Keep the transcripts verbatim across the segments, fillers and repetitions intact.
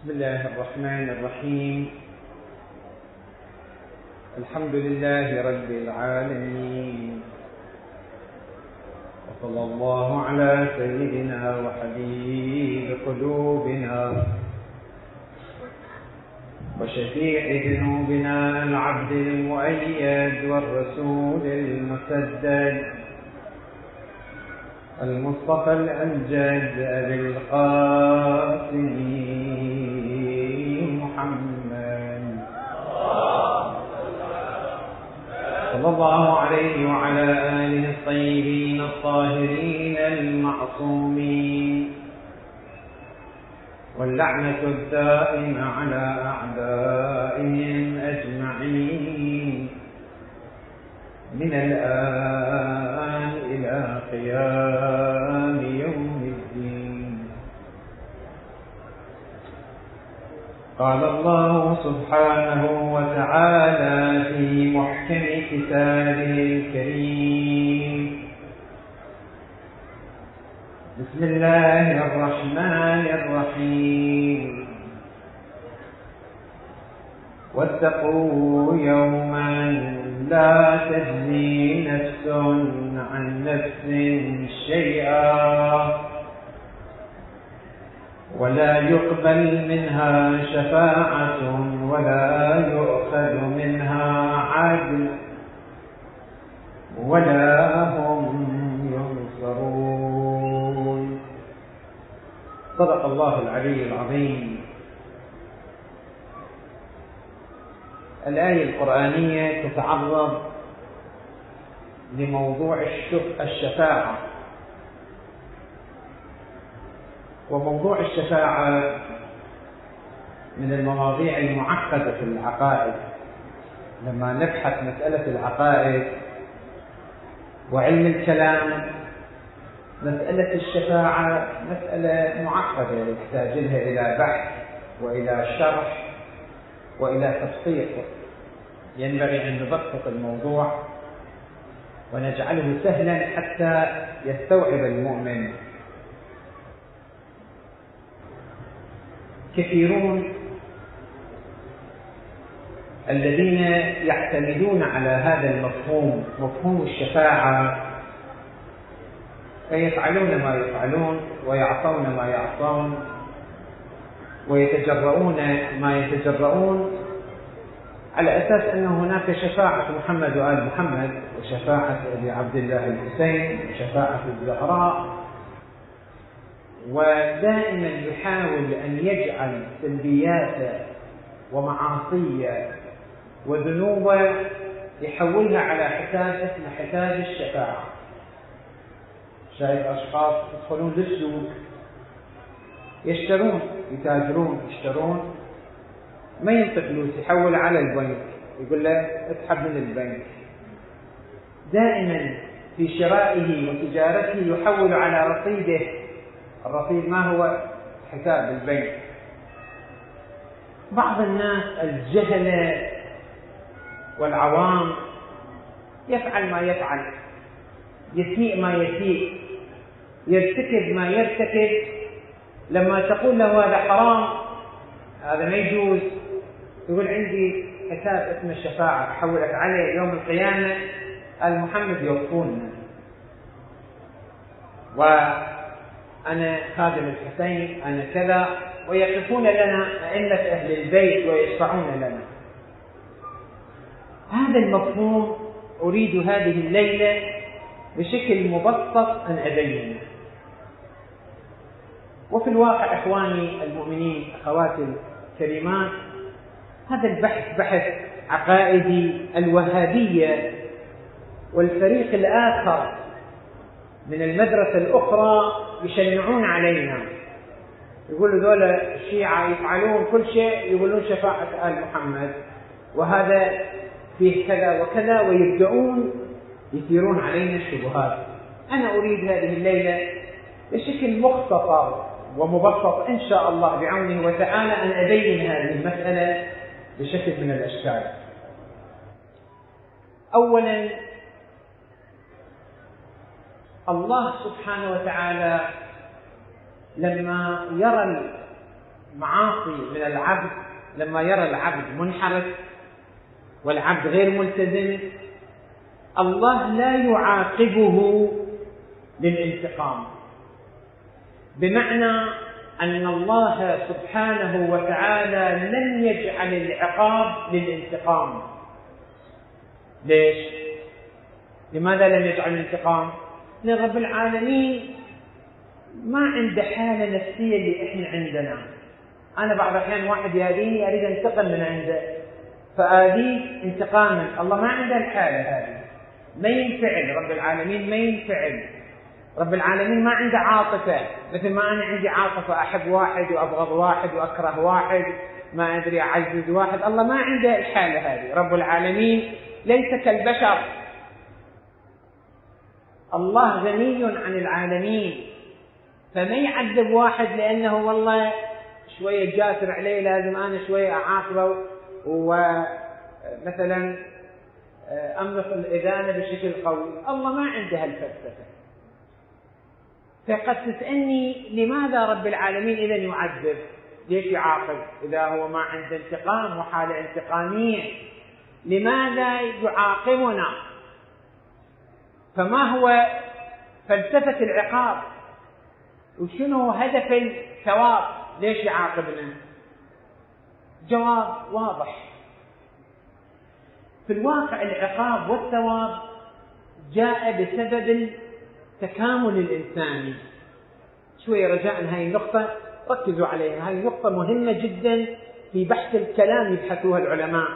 بسم الله الرحمن الرحيم. الحمد لله رب العالمين، وصلى الله على سيدنا وحبيب قلوبنا وشفيع ذنوبنا العبد المؤيد والرسول المسدد المصطفى الأمجد أبي القاسم محمد صلى الله عليه وعلى آله الطيبين الطاهرين المعصومين، واللعنة الدائمة على أعدائهم أجمعين من الآن إلى قيام يوم الدين. قال الله سبحانه وتعالى في محكم كتابه الكريم: بسم الله الرحمن الرحيم. واتقوا يوما لا تجزي نفس عن نفس شيئا ولا يقبل منها شفاعة ولا يؤخذ منها عدل ولا هم ينصرون. صدق الله العلي العظيم. الآية القرآنية تتعرض لموضوع الشفاعة، وموضوع الشفاعة من المواضيع المعقدة في العقائد. لما نبحث مسألة العقائد وعلم الكلام، مسألة الشفاعة مسألة معقدة يحتاج لها إلى بحث وإلى شرح وإلى تدقيق. ينبغي أن نبسط الموضوع ونجعله سهلا حتى يستوعب المؤمن. كثيرون الذين يعتمدون على هذا المفهوم، مفهوم الشفاعة، فيفعلون ما يفعلون ويعصون ما يعصون ويتجرؤون ما يتجرؤون على أساس أن هناك شفاعة محمد وآل محمد، وشفاعة أبي عبد الله الحسين، وشفاعة الزهراء، ودائما يحاول أن يجعل سلبيات ومعاصي وذنوب يحولها على حساب اسم حساب الشفاعة. شايف أشخاص يدخلون للسوق يشترون يتاجرون يشترون، ما ينطق فلوس، يحول على البنك، يقول له اسحب من البنك. دائما في شرائه وتجارته يحول على رصيده. الرصيد ما هو؟ حساب البنك. بعض الناس الجهلة والعوام يفعل ما يفعل، يسيء ما يسيء، يرتكب ما يرتكب. لما تقول له هذا حرام، هذا ما يجوز، يقول عندي حساب اسم الشفاعة أحولك عليه يوم القيامة، آل محمد يوفوننا، وأنا خادم الحسين، أنا كذا، ويقفون لنا أئمة أهل البيت ويشفعون لنا. هذا المفهوم أريد هذه الليلة بشكل مبسط أن أبينه. وفي الواقع إخواني المؤمنين، أخواتي الكريمات، هذا البحث بحث عقائدي. الوهابية والفريق الآخر من المدرسة الأخرى يشنعون علينا، يقولوا ذولا الشيعة يفعلون كل شيء، يقولون شفاعة آل محمد، وهذا فيه كذا وكذا، ويبدأون يثيرون علينا الشبهات. أنا أريد هذه الليلة بشكل مختصر ومبسط إن شاء الله بعونه وتعالى أن أبين هذه المسألة بشكل من الأشكال. أولا، الله سبحانه وتعالى لما يرى معاصي من العبد، لما يرى العبد منحرف والعبد غير ملتزم، الله لا يعاقبه للانتقام، بمعنى أن الله سبحانه وتعالى لم يجعل العقاب للانتقام. ليش؟ لماذا لم يجعل الانتقام؟ لأن رب العالمين ما عنده حالة نفسية اللي إحنا عندنا. أنا بعض الأحيان واحد يأذيني أريد أنتقم من عنده فآذيه انتقاما، الله ما عنده الحالة هذه، ما ينفعل رب العالمين، ما ينفعل رب العالمين، ما عنده عاطفة مثل ما أنا عندي عاطفة، أحب واحد وأبغض واحد وأكره واحد، ما أدري أعزز واحد. الله ما عنده الحالة هذه، رب العالمين ليس كالبشر، الله غني عن العالمين، فما يعذب واحد لأنه والله شوية جاسر عليه لازم أنا شوية أعاقبه ومثلا أملك الإذانة بشكل قوي. الله ما عنده هالفلسفة. فقد تسألني لماذا رب العالمين إذا يعذب؟ ليش يعاقب إذا هو ما عنده انتقام وحالة انتقامية؟ لماذا يعاقبنا؟ فما هو فلسفة العقاب؟ وشنو هدف الثواب؟ ليش يعاقبنا؟ جواب واضح. في الواقع العقاب والثواب جاء بسبب التكامل الإنساني. شوية رجاء هاي النقطة ركزوا عليها، هاي نقطة مهمة جدا في بحث الكلام يبحثوها العلماء.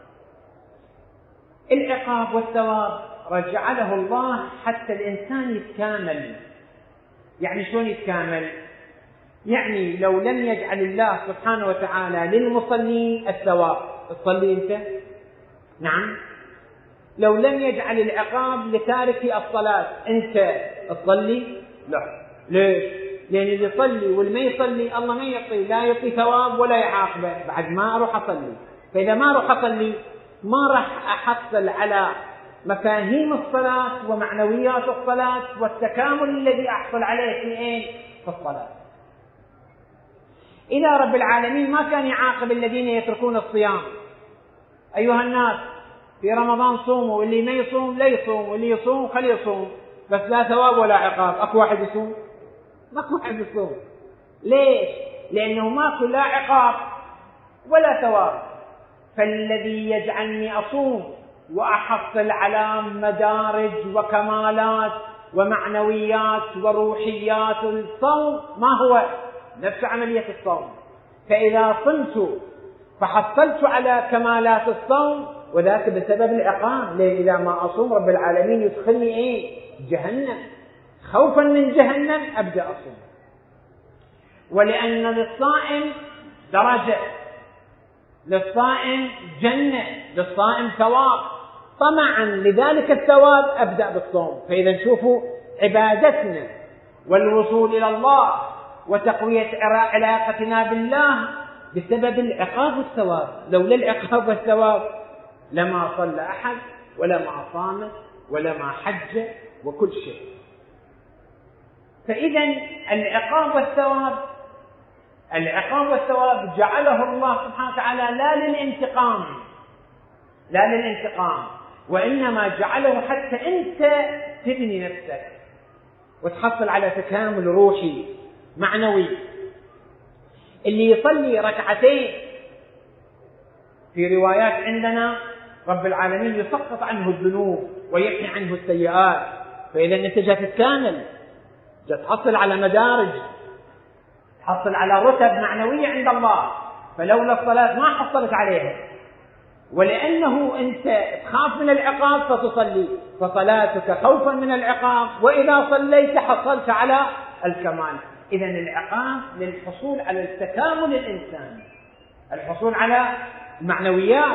العقاب والثواب رجعله الله حتى الإنسان يتكامل. يعني شلون يتكامل؟ يعني لو لم يجعل الله سبحانه وتعالى للمصلين الثواب، تصلي أنت؟ نعم. لو لم يجعل العقاب لتارك الصلاة، أنت تصلي؟ لا. ليش؟ لأن اللي يصلي واللي ما يصلي الله ما يعطي، لا يعطي ثواب ولا يعاقبه، بعد ما أروح أصلي. فإذا ما أروح أصلي ما راح أحصل على مفاهيم الصلاة ومعنويات الصلاة والتكامل الذي أحصل عليه في إيه؟ في الصلاة. إذا رب العالمين ما كان يعاقب الذين يتركون الصيام، أيها الناس في رمضان صوموا، واللي ما يصوم لا يصوم، واللي يصوم خليه يصوم، بس لا ثواب ولا عقاب. أكو واحد يصوم؟ ماكو واحد يصوم. ليش؟ لأنه ماكو لا عقاب ولا ثواب. فالذي يجعلني أصوم وأحصل على مدارج وكمالات ومعنويات وروحيات الصوم ما هو نفس عملية الصوم. فإذا صمت فحصلت على كمالات الصوم، وذاك بسبب العقاب. لأن إذا ما أصوم رب العالمين يدخلني إيه؟ جهنم. خوفا من جهنم أبدأ أصوم. ولأن للصائم درجة، للصائم جنة، للصائم ثواب، طمعا لذلك الثواب أبدأ بالصوم. فإذا نشوفوا عبادتنا والوصول إلى الله وتقوية علاقتنا بالله بسبب العقاب والثواب. لولا العقاب والثواب لما صلى أحد ولا ما صام ولا ما حج وكل شيء. فإذا العقاب والثواب العقاب والثواب جعله الله سبحانه وتعالى لا للانتقام، لا للانتقام، وإنما جعله حتى أنت تبني نفسك وتحصل على تكامل روحي معنوي. اللي يصلي ركعتين في روايات عندنا رب العالمين يسقط عنه الذنوب ويحني عنه السيئات. فإذا أنت جاء تتكامل، جاء تحصل على مدارج، تحصل على رتب معنوية عند الله. فلولا الصلاة ما حصلت عليها، ولأنه أنت تخاف من العقاب فتصلي، فصلاتك خوفا من العقاب، وإذا صليت حصلت على الكمال. إذن العقاب للحصول على التكامل الإنساني، الحصول على المعنويات.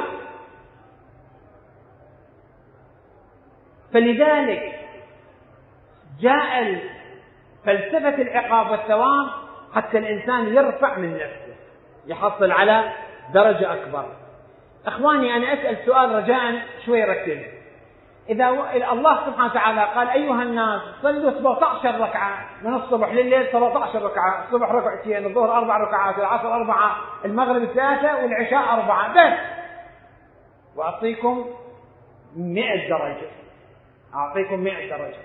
فلذلك جاء فلسفة العقاب والثواب حتى الإنسان يرفع من نفسه، يحصل على درجة أكبر. أخواني أنا أسأل سؤال رجاء شوي ركز. إذا الله سبحانه وتعالى قال أيها الناس صلوا سبعة عشر ركعة من الصبح لليل، سبعة عشر ركعة، الصبح ركعتين، الظهر أربع ركعات، العصر أربعة، المغرب ثلاثة، والعشاء أربعة بس، وأعطيكم مئة درجة، أعطيكم مئة درجة.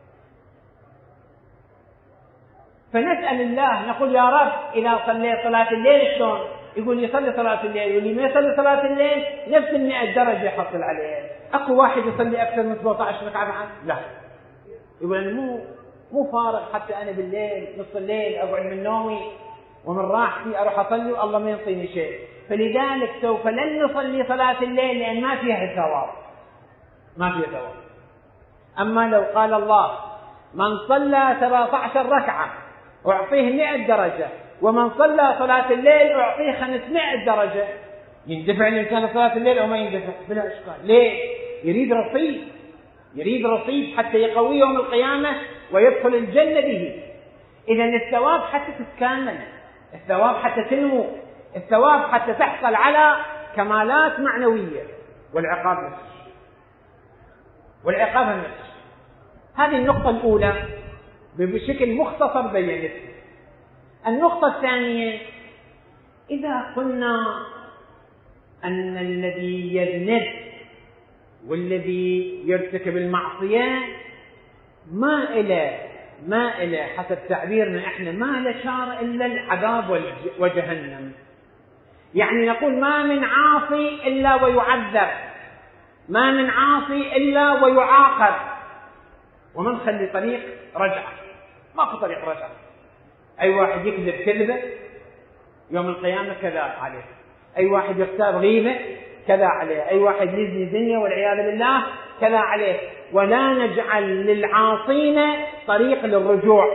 فنسأل الله نقول يا رب إذا صليت صلاة الليل شلون؟ يقول يصلي صلاة الليل، واللي ما يصلي صلاة الليل نفس المئة درجة يحصل عليه. أكو واحد يصلي أكثر من سبعة عشر ركعة بعد؟ لا. يقول أنا مو مو فارغ حتى أنا بالليل نص الليل أقعد من نومي ومن راحتي أروح أصلي والله ما ينطيني شيء، فلذلك سوف لن نصلي صلاة الليل لأن ما فيها ثواب، ما فيها ثواب. أما لو قال الله من صلى سبعة عشر ركعة أعطيه مئة درجة، ومن صلى صلاة الليل أعطيه خمسمائة درجة، يندفع الإنسان صلاة الليل أو ما يندفع بلا إشكال. ليه؟ يريد رصيد، يريد رصيد حتى يقوي يوم القيامة ويدخل الجنة به. إذا الثواب حتى تتكامل، الثواب حتى تنمو، الثواب حتى تحصل على كمالات معنوية، والعقاب نفسه، والعقاب نفسه. هذه النقطة الأولى بشكل مختصر بينتها. النقطة الثانية، إذا قلنا أن الذي يذنب والذي يرتكب المعصية ما إلى ما إلى حسب تعبيرنا إحنا ما له شار إلا العذاب وجهنم، يعني نقول ما من عاصي إلا ويعذب، ما من عاصي إلا ويعاقب، ومن خلي طريق رجعة، ما في طريق رجعة. أي واحد يكذب كذبة يوم القيامة كذا عليه، أي واحد يغتاب غيبة كذا عليه، أي واحد يزني زنية والعياذ بالله كذا عليه. ولا نجعل للعاصين طريق للرجوع.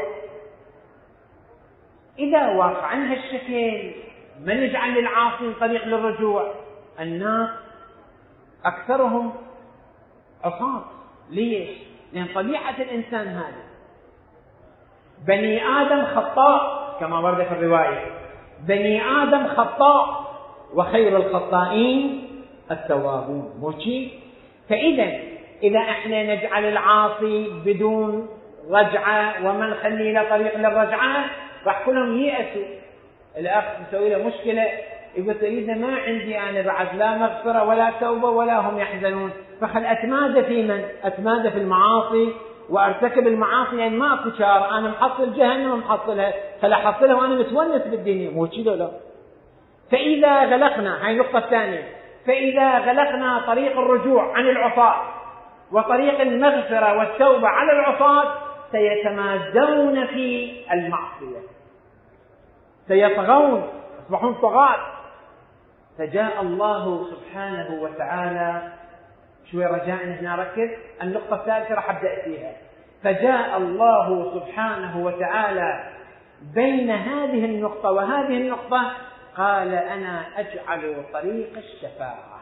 إذا واقع عنها الشكل ما نجعل للعاصين طريق للرجوع. الناس أكثرهم عصاة. ليش؟ لأن طبيعة الإنسان هذا بني آدم خطاء كما ورد في الرواية، بني آدم خطاء وخير الخطائين التوابون، موشي. فإذا إذا احنا نجعل العاصي بدون رجعة وما نخلي له طريق للرجعة راح كلهم ييأسوا. الأخ مسوي له مشكلة يقول سيدنا ما عندي أنا بعد لا مغفرة ولا توبة ولا هم يحزنون، فخل أتمادى في من؟ أتمادى في المعاصي وأرتكب المعاصي، يعني ما أكو شار، أنا محصل جهنم ومحصلها، خل أحصلها وأنا متونس بالدنيا، مو كذا لا. فإذا غلقنا، هاي النقطة الثانية، فإذا غلقنا طريق الرجوع عن العصاة وطريق المغفرة والتوبة على العصاة سيتمادون في المعصية، سيطغون، يصبحون طغاة. فجاء الله سبحانه وتعالى، شوي رجاء هنا ركز، النقطة الثالثة راح أبدأ فيها. فجاء الله سبحانه وتعالى بين هذه النقطة وهذه النقطة قال أنا أجعل طريق الشفاعة.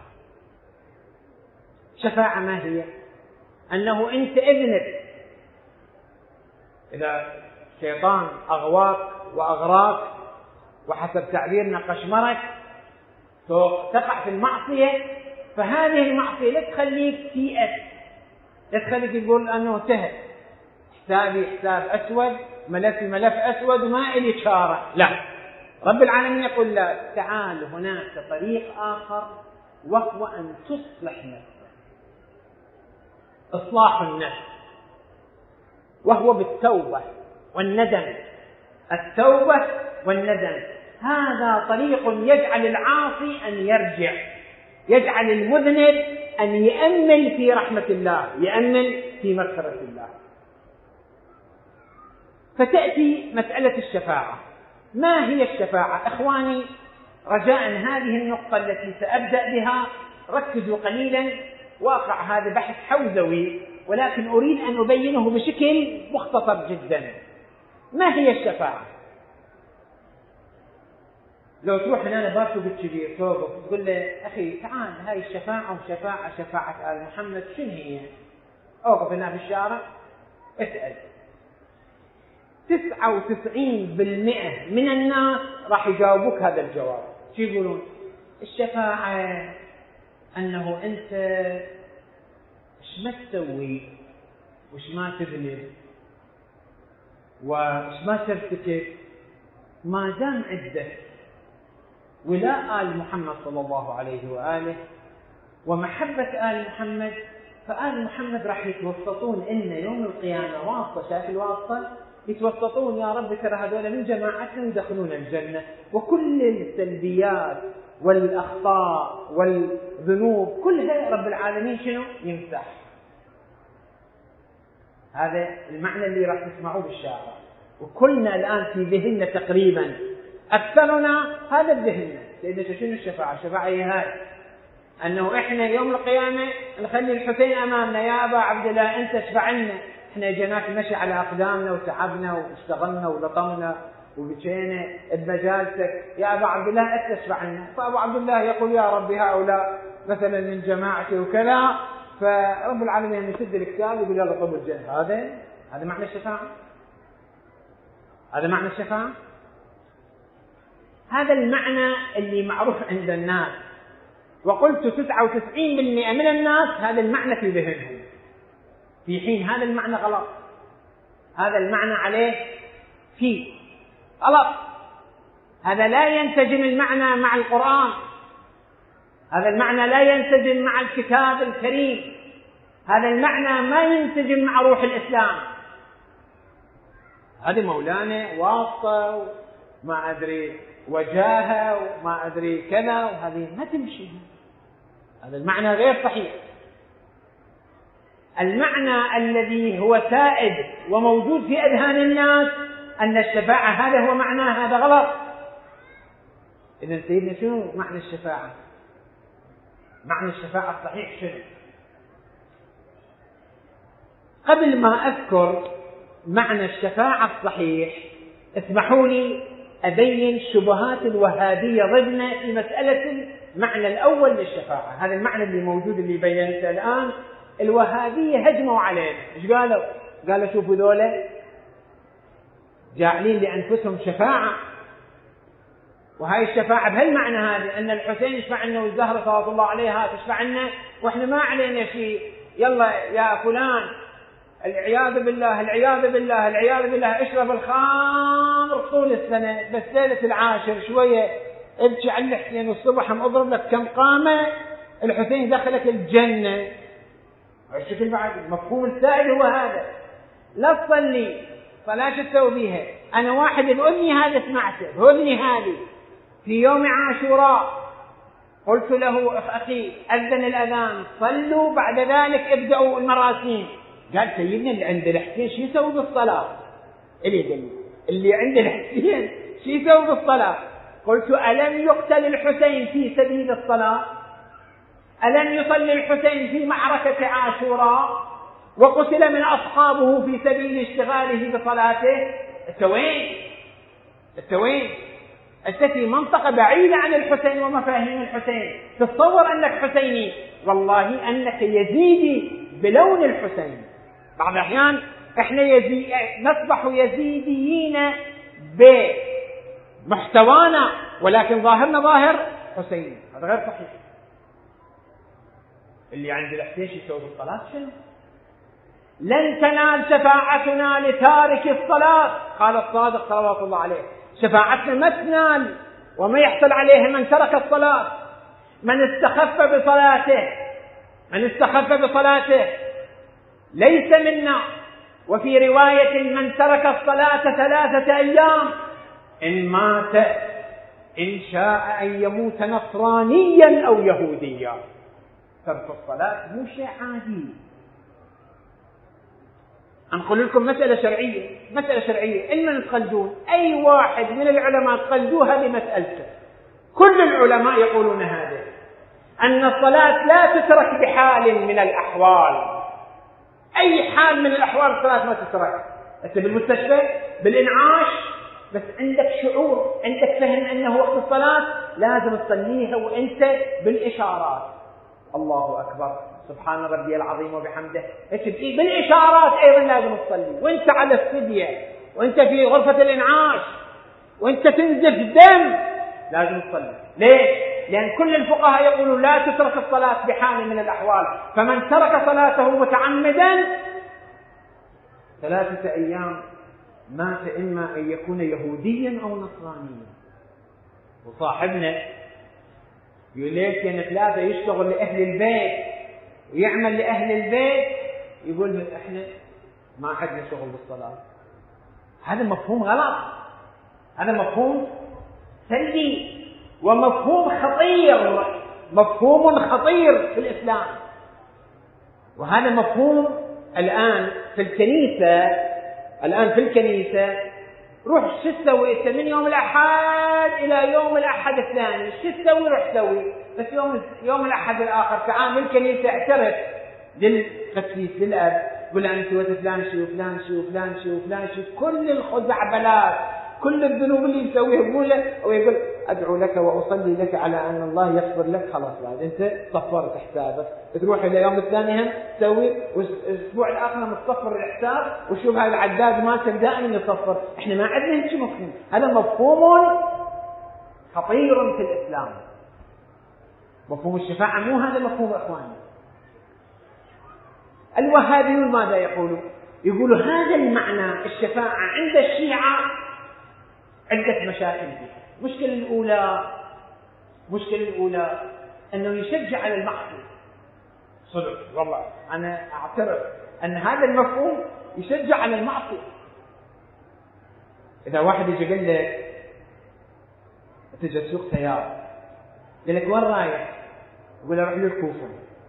شفاعة ما هي؟ أنه أنت اذنب، إذا شيطان أغواك وأغراك وحسب تعبيرنا قشمرك تقع في المعصية، فهذه المعصية لا تخليك تيأس، لا تخليك تقول أنه انتهى حسابي حساب أسود، ملفي ملف أسود وما إلي شارع. لا، رب العالمين يقول لا، تعال هناك طريق آخر وهو أن تصلح نفسك، إصلاح النفس، وهو بالتوبة والندم. التوبة والندم هذا طريق يجعل العاصي أن يرجع، يجعل المذنب أن يأمل في رحمة الله، يأمل في مغفرة الله. فتأتي مسألة الشفاعة. ما هي الشفاعة؟ إخواني رجاء هذه النقطة التي سأبدأ بها ركزوا قليلا. واقع هذا بحث حوزوي ولكن أريد أن أبينه بشكل مختصر جدا. ما هي الشفاعة؟ لو تروح هنا بارتو بالكبير توقف تقول له أخي تعال هاي الشفاعة وشفاعة شفاعة آل محمد شنو هي؟ أوقف هنا في الشارع اسأل، تسعة وتسعين بالمئة من الناس راح يجاوبوك هذا الجواب. شو يقولون؟ الشفاعة أنه أنت وش ما تسوي وش ما تذنب وش ما ترتكب ما دام عندك ولاء آل محمد صلى الله عليه وآله ومحبة آل محمد، فآل محمد راح يتوسطون إن يوم القيامة واسطة، شايف الواسطة؟ يتوسطون يا رب ترى هذول من جماعتنا يدخلون الجنة، وكل السلبيات والأخطاء والذنوب كلها رب العالمين شنو؟ يمسح. هذا المعنى اللي راح تسمعوه بالشارع، وكلنا الآن في ذهننا تقريبا أكثرنا هذا الذهن. سيدنا شنو الشفاعة؟ الشفاعة هي هاي، أنه إحنا يوم القيامة نخلي الحسين أمامنا، يا أبا عبد الله أنت اشفع لنا، إحنا جيناك نمشي على أقدامنا وتعبنا واشتغلنا ولطمنا وبكينا بمجالسك، يا أبا عبد الله أنت اشفع لنا. فأبو عبد الله يقول يا ربي هؤلاء مثلا من جماعتي وكذا، فرب العالمين يسد الكتاب ويقول يلا طلبوا الجنة. هذا هذا معنى الشفاعة؟ هذا معنى الشفاعة؟ هذا المعنى اللي معروف عند الناس، وقلت تسعة وتسعين بالمئة من الناس هذا المعنى في ذهنهم، في حين هذا المعنى غلط. هذا المعنى عليه فيه غلط، هذا لا ينسجم المعنى مع القرآن، هذا المعنى لا ينسجم مع الكتاب الكريم، هذا المعنى ما ينسجم مع روح الإسلام. هذا مولانا واسطة وما أدري وجاهة وما أدري كذا، وهذه ما تمشي، هذا المعنى غير صحيح. المعنى الذي هو سائد وموجود في أذهان الناس أن الشفاعة هذا هو معناه، هذا غلط. إذن سيدنا شنو معنى الشفاعة؟ معنى الشفاعة الصحيح شنو؟ قبل ما أذكر معنى الشفاعة الصحيح اسمحوا لي أبين شبهات الوهابية ضدنا في مسألة المعنى الأول للشفاعة. هذا المعنى اللي موجود اللي بينته الآن، الوهابية هجموا عليه. إيش قالوا؟ قالوا شوفوا ذولا جاعلين لأنفسهم شفاعة، وهاي الشفاعة بهالمعنى هذا أن الحسين يشفع لنا والزهرة صلى الله عليها تشفع لنا وإحنا ما علينا شيء، يلا يا فلان العياذ بالله العياذ بالله العياذ بالله اشرب الخمر طول السنة، بس ليلة العاشر شوية ابكي على الحسين والصبح هم اضرب لك كم قامة الحسين دخلك الجنة. الشكل بعد مفهوم السائل هو هذا. لا تصلي صلاة تسوي بيها. أنا واحد بأذني هذا سمعته بأذني هذه في يوم عاشوراء، قلت له أخي أذن الأذان صلوا بعد ذلك ابدأوا المراسيم. قال سيدنا اللي عند الحسين شو يسوي بالصلاة؟ اللي قال اللي عند الحسين شو يسوي بالصلاة؟ قلت ألم يقتل الحسين في سبيل الصلاة؟ ألم يصلي الحسين في معركة عاشوراء وقتل من أصحابه في سبيل اشتغاله بصلاته؟ أنت وين؟ أنت وين؟ أنت في منطقة بعيدة عن الحسين ومفاهيم الحسين، تتصور أنك حسيني، والله أنك يزيدي بلون الحسين. بعض الأحيان إحنا يزي... نصبح يزيديين بمحتوانا ولكن ظاهرنا ظاهر حسيني، هذا غير صحيح. اللي عند الحسين يسوي بالصلاة شنو؟ لن تنال شفاعتنا لتارك الصلاة، قال الصادق صلوات الله عليه، شفاعتنا ما تنال وما يحصل عليها من ترك الصلاة. من استخف بصلاته من استخف بصلاته ليس منا. وفي رواية من ترك الصلاة ثلاثة أيام إن مات إن شاء أن يموت نصرانيا أو يهوديا. ترك الصلاة مو شيء عادي. أنقل لكم مسألة شرعية، مسألة شرعية إن تقلدون أي واحد من العلماء تقلدوها بمسألته. كل العلماء يقولون هذا، أن الصلاة لا تترك بحال من الأحوال، أي حال من الأحوال الصلاة ما تترك. أنت بالمستشفى بالإنعاش بس عندك شعور، عندك فهم أنه وقت الصلاة لازم تصليها وأنت بالإشارات، الله أكبر سبحان ربي العظيم وبحمده، بالإشارات أيضا لازم تصلي، وأنت على السدية وأنت في غرفة الإنعاش وأنت تنزف دم لازم تصلي. ليش؟ لأن كل الفقهاء يقولون لا تترك الصلاة بحال من الأحوال، فمن ترك صلاته متعمدا ثلاثة أيام مات إما أن يكون يهوديا أو نصرانيا. وصاحبنا يقول ليش كان ثلاثة يشتغل لأهل البيت ويعمل لأهل البيت، يقول إحنا ما حدنا شغل بالصلاة. هذا مفهوم غلط، هذا مفهوم سلبي ومفهوم خطير، مفهوم خطير في الإسلام. وهذا مفهوم الآن في الكنيسة، الآن في الكنيسة روح شو تسوي من يوم الأحد إلى يوم الأحد الثاني، شو تسوي روح تسوي، بس يوم يوم الأحد الآخر تعال الكنيسة اعترف للقسيس للأب، قل أنت سويت فلان شو فلان شو فلان شو فلان شو، كل الخزعبلات كل الذنوب اللي يسويها يقول له أو يقول أدعو لك وأصلي لك على أن الله يغفر لك، خلاص بعد أنت صفرت حسابك، تروح إلى يوم الثاني هم تسوي، والأسبوع الآخر متصفر الحساب، وشوف هذا العداد ما كان دائما يصفر. إحنا ما عندنا هيك مفهوم، هذا مفهوم خطير في الإسلام. مفهوم الشفاعة مو هذا مفهوم إخواني. الوهابيون ماذا يقولوا؟ يقولوا هذا المعنى الشفاعة عند الشيعة عدة مشاكل فيه. المشكلة الأولى المشكلة الأولى أنه يشجع على المعصية. صدق والله أنا أعترف أن هذا المفهوم يشجع على المعصية. إذا واحد يجي قال لك تجي تسوق سيارة، قال لك وين رايح؟ يقول له روح للكوفة،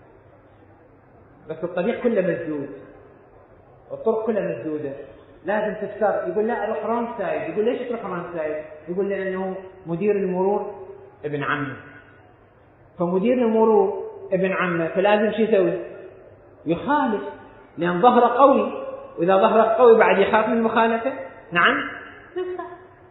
بس الطريق كله مسدود، الطرق كلها مسدودة، لازم تختار. يقول لا اروح رون سايد. يقول ليش تروح رون سايد؟ يقول لانه مدير المرور ابن عمه، فمدير المرور ابن عمه فلازم شو يسوي؟ يخالف، لان ظهره قوي، واذا ظهره قوي بعد يخاف من المخالفه. نعم نفسه.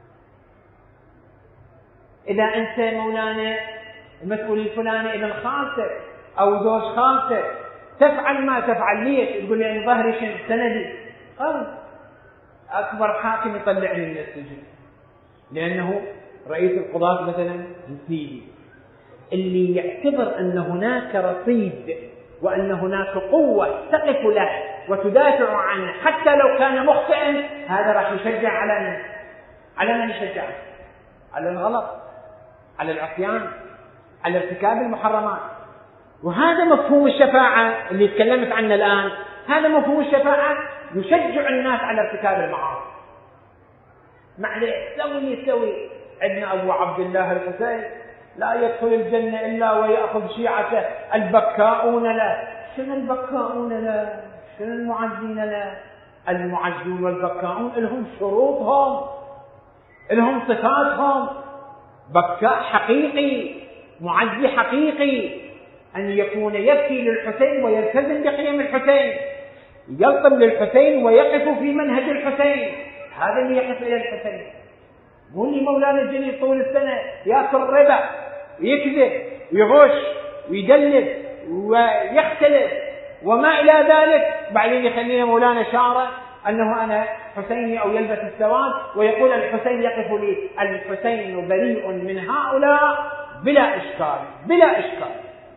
اذا انت مولانا المسؤول الفلاني ابن خالتك او زوج خالتك تفعل ما تفعل، ليش؟ يقول لي ظهري شن سندي قوي، أكبر حاكم يطلعني من السجن، لأنه رئيس القضاة مثلا نسيبي، اللي يعتبر أن هناك رصيد وأن هناك قوة تقف له وتدافع عنه حتى لو كان مخطئا، هذا راح يشجع على من؟ على من يشجع؟ على الغلط، على العصيان، على ارتكاب المحرمات. وهذا مفهوم الشفاعة اللي تكلمت عنه الآن. هذا مفهوم الشفاعة يشجع الناس على ارتكاب المعاصي. معليش سوي اللي يسوي. عندنا أبو عبد الله الحسين لا يدخل الجنة إلا ويأخذ شيعته البكاؤون له. شنو البكاؤون له؟ شنو المعزين له؟ المعزون والبكاؤون لهم شروطهم، لهم صفاتهم. بكاء حقيقي، معزي حقيقي، أن يكون يبكي للحسين ويلتزم بقيم الحسين، يلطم للحسين ويقف في منهج الحسين. هذا اللي يقف إلى الحسين، مو اللي مولانا الجليل طول السنة يأكل ربا ويكذب ويغش ويدلس ويختلف وما إلى ذلك، بعدين يخلينا مولانا شعره أنه أنا حسيني أو يلبس السواد ويقول الحسين يقف لي. الحسين بريء من هؤلاء بلا إشكال، بلا إشكال.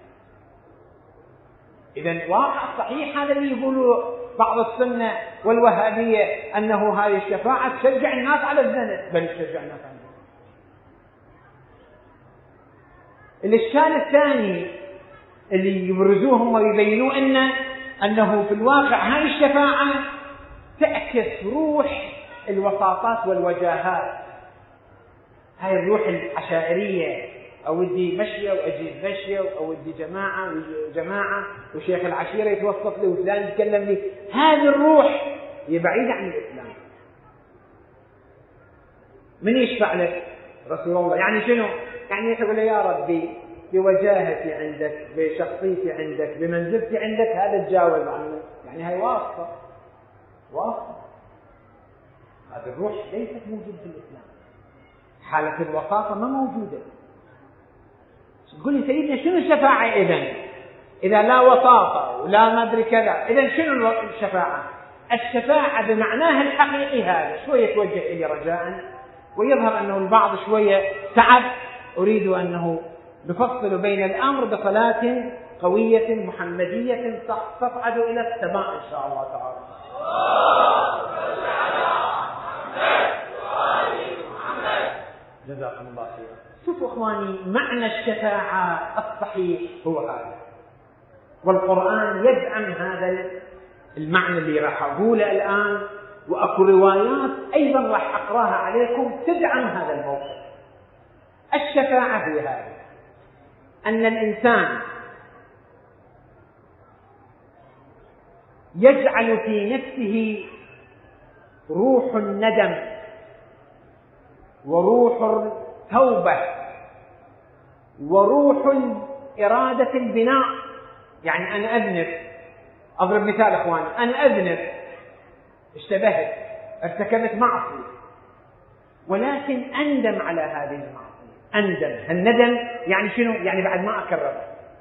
إذن واقع صحيح هذا اللي يقولوا بعض السنة والوهابية أنه هذه الشفاعة تشجع الناس على الذنب، بل تشجع الناس على الذنب. الإشكال الثاني اللي يبرزوهم ويبينوا إنه أنه في الواقع هذه الشفاعة تعكس روح الوساطات والوجاهات، هاي الروح العشائرية، أودي مشية وأجيب مشية، وأودي جماعة وجماعة، وشيخ العشيرة يتوسط لي وفلان يتكلم لي. هذه الروح هي بعيدة عن الإسلام. من يشفع لك؟ رسول الله. يعني شنو؟ يعني يقول يا ربي بوجاهتي عندك، بشخصيتي عندك، بمنزلتي عندك، هذا تجاوز عنه. يعني هاي واسطة، واسطة. هذه الروح ليست موجودة في الإسلام. حالة الوساطة ما موجودة. تقول لي سيدنا شنو الشفاعة إذن؟ إذا لا وساطة ولا ما أدري كذا، إذن شنو الشفاعة؟ الشفاعة بمعناها الحقيقي هذا. شوية توجه إلي رجاء، ويظهر أنه البعض شوية تعب، أريد أنه نفصل بين الأمر بصلاة قوية محمدية تصعد إلى السماء إن شاء الله تعالى. جزاكم الله خيرا. شوفوا إخواني، معنى الشفاعة الصحيح هو هذا، والقرآن يدعم هذا المعنى اللي راح أقوله الآن، وأكو روايات أيضا راح أقراها عليكم تدعم هذا الموقف. الشفاعة هي هذا، أن الإنسان يجعل في نفسه روح الندم وروح التوبة وروح إرادة البناء. يعني أنا أذنب، أضرب مثال إخواني، أنا أذنب، اشتبهت، ارتكبت معصية، ولكن أندم على هذه المعصية. أندم، الندم يعني شنو؟ يعني بعد ما أكررها.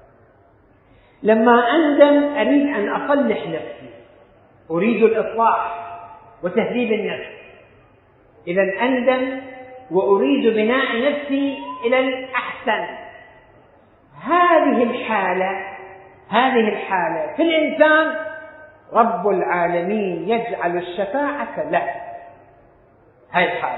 لما أندم أريد أن أصلح نفسي، أريد الإصلاح وتهذيب النفس. إذا أندم وأريد بناء نفسي إلى الأحسن. هذه الحالة هذه الحالة في الإنسان رب العالمين يجعل الشفاعة له. هاي الحالة.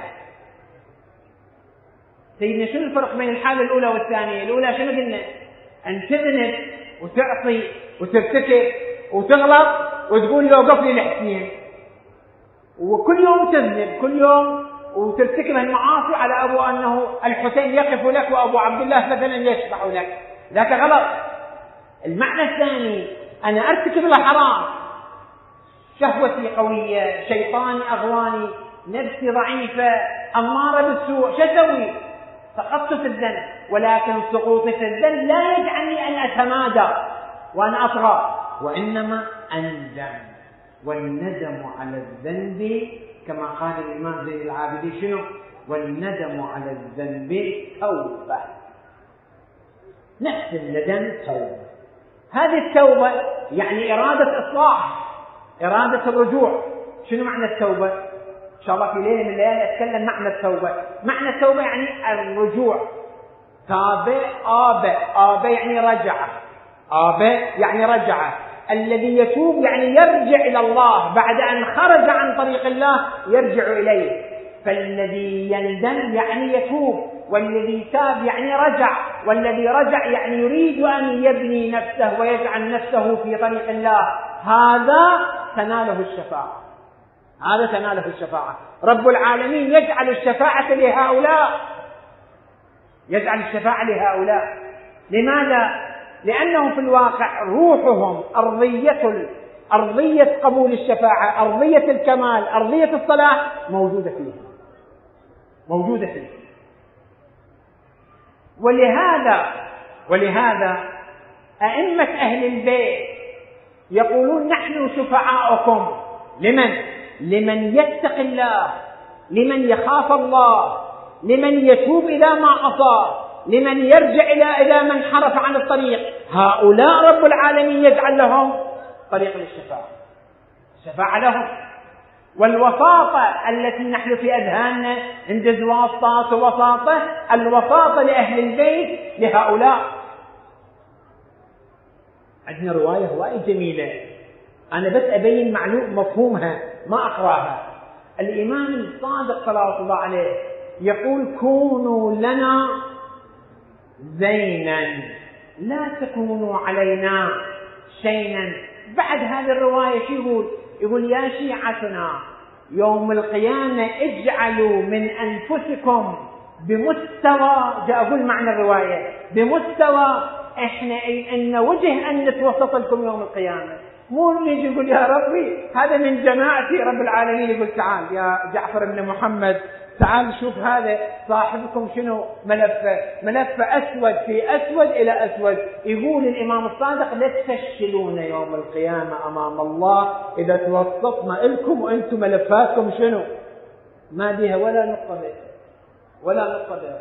سيدنا شنو الفرق بين الحالة الأولى والثانية؟ الأولى شنو قلنا؟ أن تذنب وتعصي وترتكب وتغلط وتقول له وقف لي الحسين، وكل يوم تذنب كل يوم وترتكب المعاصي على أبو أنه الحسين يقف لك وأبو عبد الله مثلا يشفع لك. ذاك غلط. المعنى الثاني، أنا أرتكب الحرام، شهوتي قوية، شيطاني أغواني، نفسي ضعيفة، أمارة بالسوء، شو أسوي؟ سقطت في الذنب، ولكن سقوطي في الذنب لا يجعلني أن أتمادى وأن أطغى، وإنما أندم. والندم على الذنب كما قال الإمام زين العابدين شنو؟ والندم على الذنب توبة. نفس الندم توبة. هذه التوبة يعني إرادة إصلاح، إرادة الرجوع. شنو معنى التوبة؟ إن شاء الله في ليلة من الليالي أتكلم معنى التوبة. معنى التوبة يعني الرجوع. تاب آب، آب يعني رجع، آب يعني رجع. الذي يتوب يعني يرجع إلى الله بعد أن خرج عن طريق الله، يرجع إليه. فالذي يندم يعني يتوب، والذي تاب يعني رجع، والذي رجع يعني يريد أن يبني نفسه ويجعل نفسه في طريق الله. هذا تناله الشفاعة، هذا تناله الشفاعة. رب العالمين يجعل الشفاعة لهؤلاء، يجعل الشفاعة لهؤلاء. لماذا؟ لأنهم في الواقع روحهم أرضية أرضية قبول الشفاعة، أرضية الكمال، أرضية الصلاح موجودة فيه، موجودة فيه. ولهذا ولهذا أئمة أهل البيت يقولون نحن شفعاؤكم. لمن؟ لمن يتقي الله، لمن يخاف الله، لمن يتوب إذا ما عصى، لمن يرجع إلى إذا من حرف عن الطريق. هؤلاء رب العالمين يجعل لهم طريق للشفاعة، الشفاعة لهم. والوساطة التي نحن في أذهاننا عند واسطات ووساطة، الوساطة لأهل البيت لهؤلاء. عندنا رواية وايد جميلة، أنا بس أبين معلوم مفهومها ما أقراها. الإمام الصادق صلى الله عليه يقول كونوا لنا زينا لا تكونوا علينا شينا. بعد هذه الرواية شو يقول؟ يقول يا شيعتنا يوم القيامة اجعلوا من أنفسكم بمستوى، جاء أقول معنى الرواية، بمستوى إحنا إن وجه أن نتوسط لكم يوم القيامة. مو نيجي يقول يا ربي هذا من جماعتي. رب العالمين يقول تعال يا جعفر بن محمد، تعال شوف هذا صاحبكم شنو ملفه، ملفه أسود في أسود إلى أسود. يقول الإمام الصادق لا تفشلون يوم القيامة أمام الله إذا توسطنا لكم وأنتم ملفاتكم شنو ما بها ولا نقطة ولا نقطة.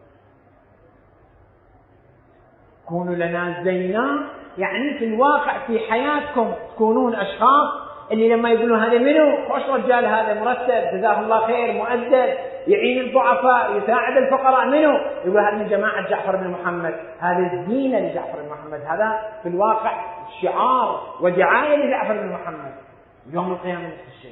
كونوا لنا زينا يعني في الواقع في حياتكم تكونون أشخاص اللي لما يقولون هذا منو خوش رجال، هذا مرتب جزاه الله خير، مؤدب، يعين الضعفاء، يساعد الفقراء. منه؟ يقول هذا من جماعة جعفر بن محمد، هذا الزينة لجعفر بن محمد، هذا في الواقع شعار ودعاية لجعفر بن محمد. يوم القيامة نفس الشيء.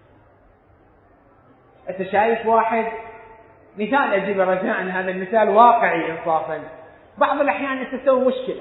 أنت شايف واحد، مثال أجيب رجاء، هذا المثال واقعي إنصافا. بعض الأحيان تسوي مشكلة،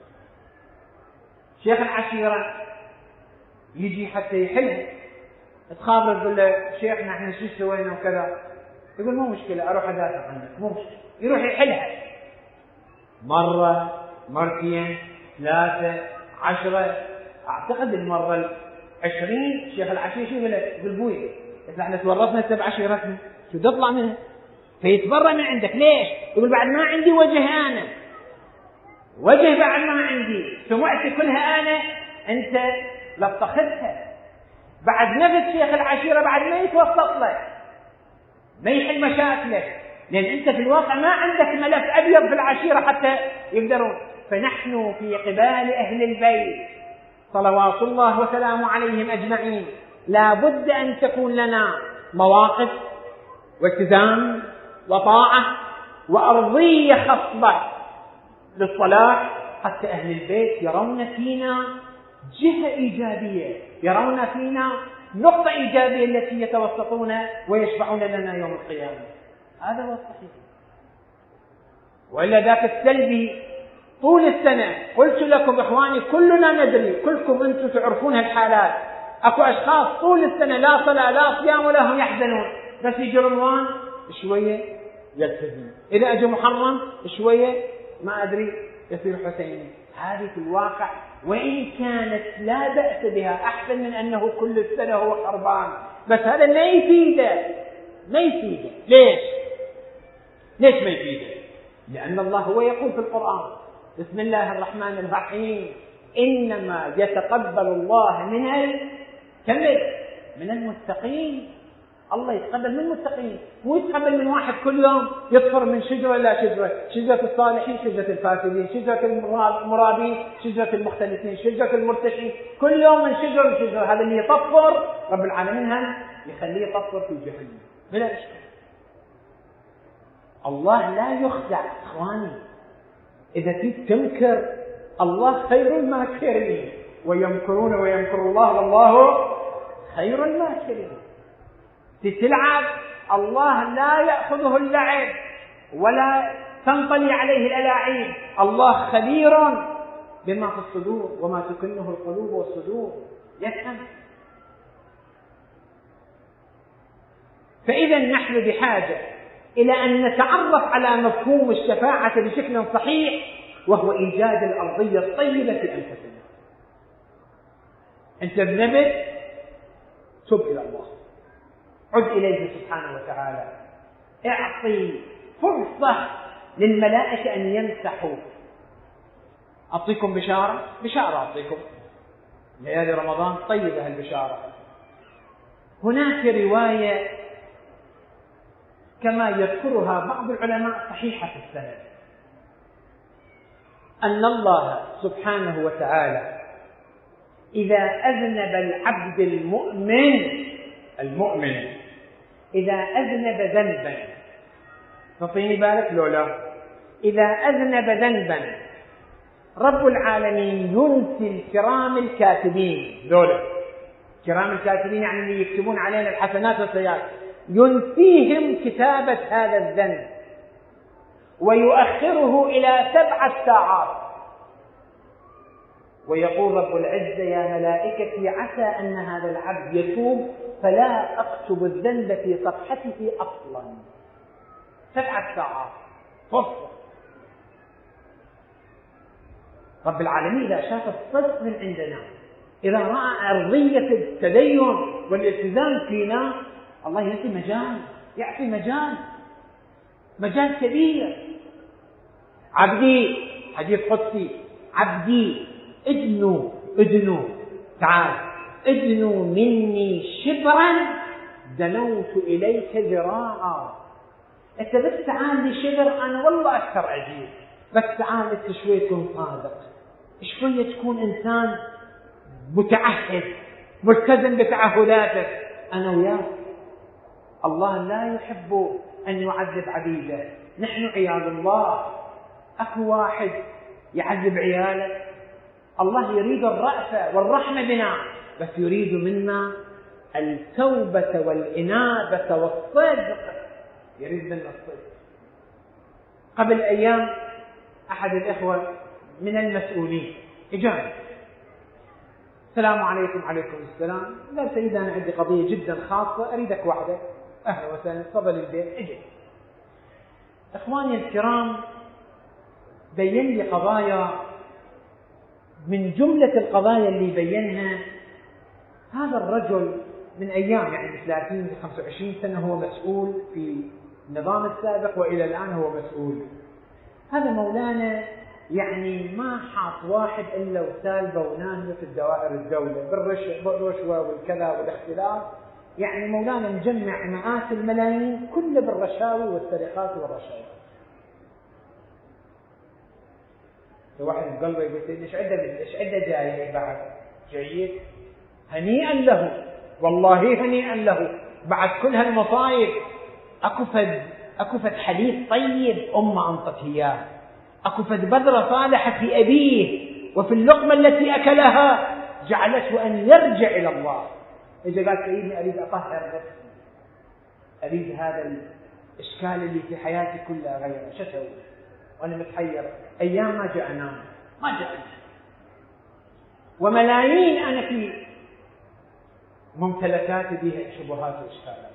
شيخ العشيرة يجي حتى يحلها، تخابر تقول له شيخ نحن شو سوينا وكذا، يقول مو مشكلة أروح أدافع عنك، مو مشكلة، يروح يحلها مرة مرتين ثلاثة عشرة. أعتقد المرة العشرين شيخ العشيرة شو يقول له؟ يقول بوي احنا تورطنا سبع عشيرتنا، شو تطلع منها؟ فيتبرى من عندك. ليش؟ يقول بعد ما عندي وجه أنا، وجه بعد ما عندي، سمعتي كلها أنا، أنت لطختها. بعد نفس شيخ العشيرة بعد ما يتوسط لك، ما يحل مشاكلك، لأن أنت في الواقع ما عندك ملف أبيض في العشيرة حتى يقدرون. فنحن في قبال أهل البيت صلوات الله وسلامه عليهم أجمعين لا بد أن تكون لنا مواقف والتزام وطاعة وأرضية خصبة للصلاح، حتى أهل البيت يرون فينا جهة إيجابية، يرون فينا نقطة إيجابية التي يتوسطون ويشفعون لنا يوم القيامة. هذا هو الصحيح. وإلا ذاك السلبي طول السنة، قلت لكم إخواني كلنا ندري، كلكم أنتم تعرفون هالحالات. أكو أشخاص طول السنة لا صلاة لا صيام ولا هم يحزنون، بس يجي رمضان شوية يلتزم، إذا أجى محرم شوية ما أدري يصير حسيني. هذه في الواقع وإن كانت لا بأس بها، أحسن من أنه كل السنة هو خربان، بس هذا ما يفيده، ما يفيده. ليش؟ ليش ما يفيده؟ لأن الله هو يقول في القرآن بسم الله الرحمن الرحيم إنما يتقبل الله من الكمل من المتقين. الله يتقبل من المتقين، مو يتقبل من واحد كل يوم يطفر من شجرة إلى شجرة، شجرة الصالحين، شجرة الفاسدين، شجرة المرابين، شجرة المختلفين، شجرة المرتشين، كل يوم من شجرة لشجرة. هذا اللي يطفر رب العالمين هم يخليه يطفر في جهنم بلا إشكال. الله لا يخدع إخواني. إذا كنت تنكر الله خير الماكرين، ويمكرون ويمكر الله والله خير الماكرين. تلعب الله لا يأخذه اللعب ولا تنطلي عليه الألاعيب. الله خبير بما في الصدور وما تكنه القلوب والصدور، يفهم. فإذا نحن بحاجة إلى أن نتعرف على مفهوم الشفاعة بشكل صحيح، وهو إيجاد الأرضية الطيبة في أنفسنا. أنت ذنبت، تب إلى الله، عد إليه سبحانه وتعالى، اعطي فرصة للملائكة أن يمسحوا. أعطيكم بشارة، بشارة أعطيكم ليالي رمضان طيبة البشارة. هناك رواية كما يذكرها بعض العلماء صحيحة في السند، أن الله سبحانه وتعالى إذا أذنب العبد المؤمن المؤمن إذا أذنب ذنبا، فطيني بالك لولا، إذا أذنب ذنبا رب العالمين ينسي الكرام الكاتبين. ذولا كرام الكاتبين يعني اللي يكتبون علينا الحسنات والسيئات، ينسيهم كتابة هذا الذنب ويؤخره إلى سبعة ساعات، ويقول رب العزة يا ملائكتي عسى أن هذا العبد يتوب فلا أكتب الذنب في صفحته أصلا. سبعة ساعات فرصة. رب العالمين إذا شاف الصدق من عندنا، إذا رأى أرضية التدين والالتزام فينا، الله يعطي مجال، يعطي مجال مجال كبير. عبدي، حديث قدسي، عبدي ادنوا ادنوا تعال ادنوا مني شبرا دنوت إليك ذراعا. انت بس تعال لي شبر، انا والله اكثر اجيب، بس تعال انت شوي تكون صادق، شوية تكون انسان متعهد ملتزم بتعهداتك، انا وياك الله لا يحب أن يعذب عبيده. نحن عياذ الله أكو واحد يعذب عياله؟ الله يريد الرأفة والرحمة بنا، بس يريد منا التوبة والإنابة والصدق، يريد منا الصدق. قبل أيام أحد الإخوة من المسؤولين إجاني، السلام عليكم. عليكم السلام. قال سيدي أنا عندي قضية جدا خاصة أريدك وحدة. أهلا وسهلا، تفضل البيت. اجي. إخواني الكرام، بين لي قضايا، من جملة القضايا اللي بينها هذا الرجل من أيام يعني ثلاثين خمسة وعشرين سنة هو مسؤول في النظام السابق وإلى الآن هو مسؤول. هذا مولانا يعني ما حاط واحد إلا وسالبه وناهيه في الدوائر الدولة بالرشوة والكذا والاختلاف. يعني مولانا مجمع مئات الملايين كله بالرشاوي والسرقات والرشاوي. واحد بقلبه يقول ايش عده ايش عده جاي بعد جيد، هنيئا له، والله هنيئا له بعد كل هالمصايب. اكو فد اكو فد حديث طيب امه انطت اياه، اكو فد بذره صالحه في ابيه وفي اللقمه التي اكلها جعلته ان يرجع الى الله. اجى قال سيدني اريد اطهر نفسي، اريد هذا الاشكال اللي في حياتي كلها غيره، شو اسوي؟ وانا متحير، ايام ما جاء انام، ما جاء انام، وملايين انا في ممتلكاتي بها شبهات واشكالات.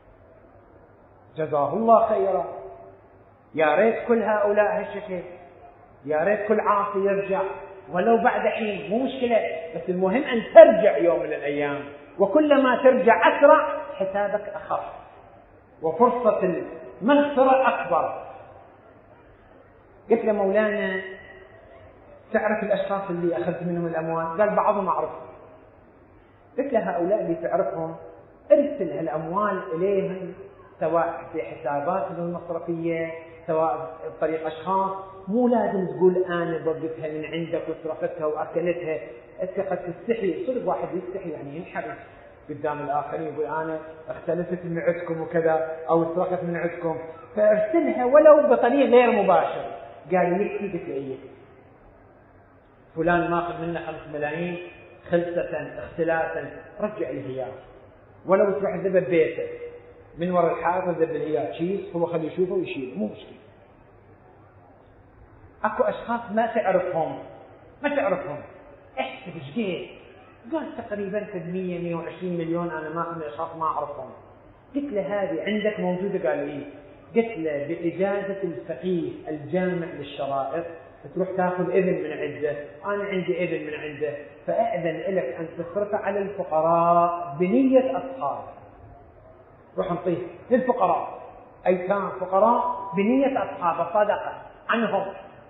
جزاه الله خيرا. يا ريت كل هؤلاء هالشكل، يا ريت كل عاصي يرجع ولو بعد حين، مو مشكله، بس المهم ان ترجع يوم من الايام، وكلما ترجع اسرع حسابك اخف وفرصه المغفره اكبر. قلت له مولانا تعرف الاشخاص اللي اخذت منهم الاموال؟ قال بعضهم اعرفهم. قلت له هؤلاء اللي تعرفهم ارسل هالاموال اليهم، سواء في حساباتهم المصرفيه سواء بطريق اشخاص، مو لازم تقول انا ضبطتها من عندك وسرقتها واكلتها. انت قد تستحي، صدق واحد يستحي يعني ينحرف قدام الاخرين يقول انا اختلفت من عندكم وكذا او سرقت من عندكم، فارسلها ولو بطريق غير مباشر. قال يكفي. قلت له يكفي، فلان ماخذ منا خمس ملايين خلسة اختلافا، رجع له اياه ولو تروح ذبه ببيته من وراء الحائط وذب له اياه كيس، هو خليه يشوفه ويشيله، مو مشكله. اكو اشخاص ما تعرفهم ما تعرفهم احسب ايش قد؟ قال تقريبا مئة مئة وعشرين مليون انا ماخذ من اشخاص ما اعرفهم. قلت له هذه عندك موجوده؟ قال لي. قلت له باجازه الفقيه الجامع للشرائط تروح تاخذ اذن من عنده، انا عندي اذن من عنده، فاذن لك ان تصرف على الفقراء بنيه اصحاب. روح نطيه للفقراء، ايتام فقراء بنيه اصحاب الصدقه عنهم.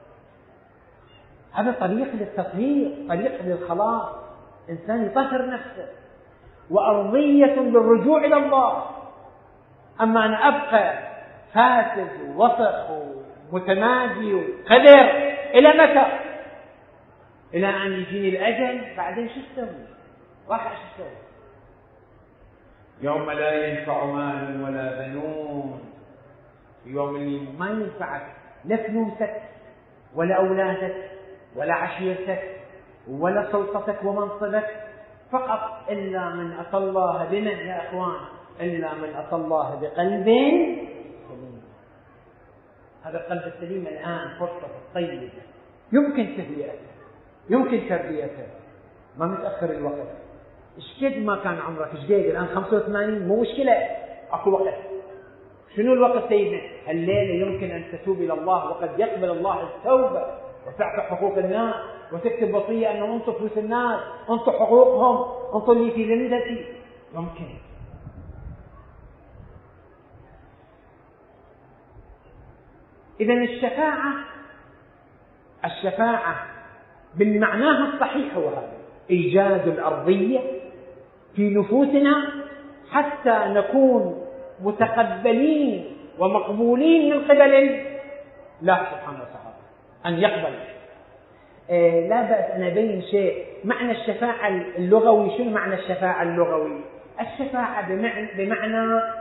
هذا طريق للتطهير، طريق للخلاص، انسان يطهر نفسه وارضيه للرجوع الى الله. اما انا ابقى فاسد ووسخ ومتمادي وقدر الى متى؟ الى ان يجيني الاجل، بعدين شو اسوي؟ راح شو اسوي؟ يوم لا ينفع مال ولا بنون، يوم اللي ما ينفعك لا فلوسك ولا اولادك ولا عشيرتك ولا سلطتك ومنصبك، فقط الا من اتى الله بمن يا اخوان؟ الا من اتى الله بقلب سليم. هذا القلب السليم الان فرصه طيبه، يمكن تهيئته، يمكن تربيته، ما متاخر الوقت. ايش قد ما كان عمرك، ايش قد الان خمسة وثمانين، مو مشكله، اكو وقت. شنو الوقت سيدنا؟ الليله يمكن ان تتوب الى الله، وقد يقبل الله التوبه وتعطي حقوق الناس وتكتب وصيه انه انطوا فلوس الناس، انطوا حقوقهم، انطوا اللي في ذمتي، يمكن. اذا الشفاعه الشفاعه بالمعناها الصحيح هو هذا، ايجاد الارضيه في نفوسنا حتى نكون متقبلين ومقبولين من قبل الله سبحانه وتعالى، أن يقبل. آه لا بأس أن أبين شيء. معنى الشفاعة اللغوي، شنو معنى الشفاعة اللغوي؟ الشفاعة بمعنى, بمعنى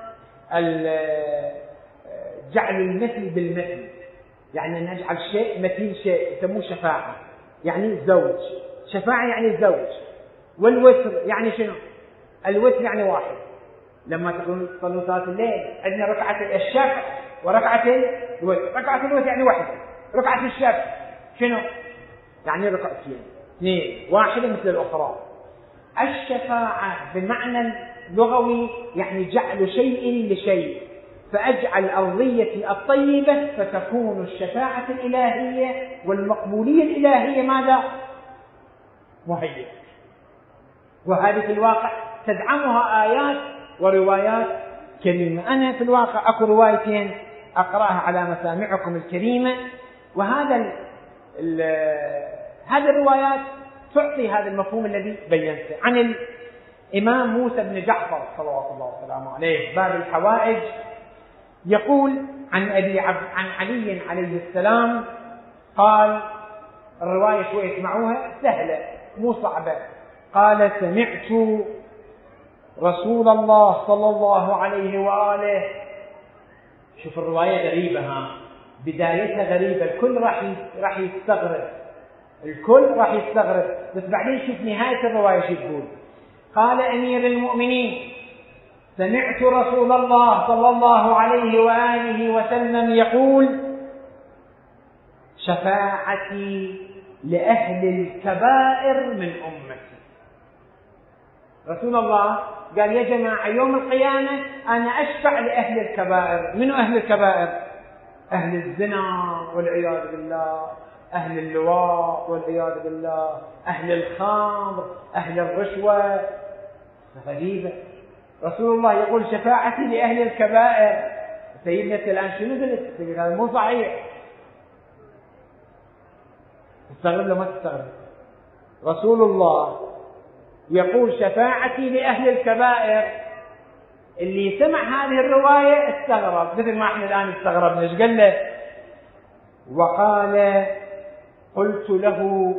جعل المثل بالمثل، يعني نجعل شيء مثيل شيء يسموه شفاعة، يعني زوج. شفاعة يعني زوج. والوتر يعني شنو؟ الوتر يعني واحد. لما تقولون تصلون صلاة الليل عندنا ركعة الشفع وركعة الوتر. ركعة الوتر يعني واحد، ركعة الشفع شنو؟ يعني ركعتين، اثنين، واحدة مثل الأخرى. الشفاعة بمعنى لغوي يعني جعل شيء لشيء، فأجعل الأرضية الطيبة فتكون الشفاعة الإلهية والمقبولية الإلهية ماذا؟ مهيئة. وهذه في الواقع تدعمها آيات وروايات كريمة. أنا في الواقع أكو روايتين أقرأها على مسامعكم الكريمة، وهذا ال ال هذه الروايات تعطي هذا المفهوم الذي بينته. عن الإمام موسى بن جعفر صلوات الله وسلامه عليه باب الحوائج يقول عن أبي عبد عن علي عليه السلام قال، الرواية شوي اسمعوها سهلة مو صعبة. قال: سمعت رسول الله صلى الله عليه وآله. شوف الرواية غريبة، ها بدايتها غريبة، الكل راح راح يستغرب، الكل راح يستغرب، بس بعدين شوف نهاية الرواية شو تقول. قال أمير المؤمنين: سمعت رسول الله صلى الله عليه وآله وسلم يقول: شفاعتي لأهل الكبائر من أمتي. رسول الله قال: يا جماعة يوم القيامة أنا أشفع لأهل الكبائر. من أهل الكبائر؟ أهل الزنا والعياذ بالله، أهل اللواء والعياذ بالله، أهل الخمر، أهل الرشوة. غريبة، رسول الله يقول شفاعتي لأهل الكبائر. سيدنا الآن شنو قلت؟ هذا مو صحيح. تستغرب لو ما تستغرب؟ رسول الله يقول شفاعتي لأهل الكبائر. اللي سمع هذه الرواية استغرب مثل ما احنا الآن استغربنا. ايش قال له؟ وقال: قلت له: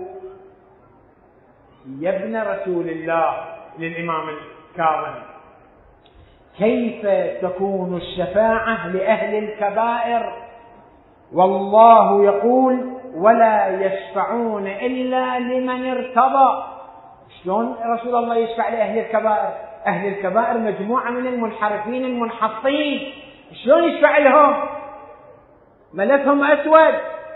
يا ابن رسول الله، للإمام الكاظم، كيف تكون الشفاعة لأهل الكبائر والله يقول: ولا يشفعون إلا لمن ارتضى؟ شلون رسول الله يشفع لأهل الكبائر؟ أهل الكبائر مجموعة من المنحرفين المنحطين، شلون يشفع لهم؟ ملفهم أسود.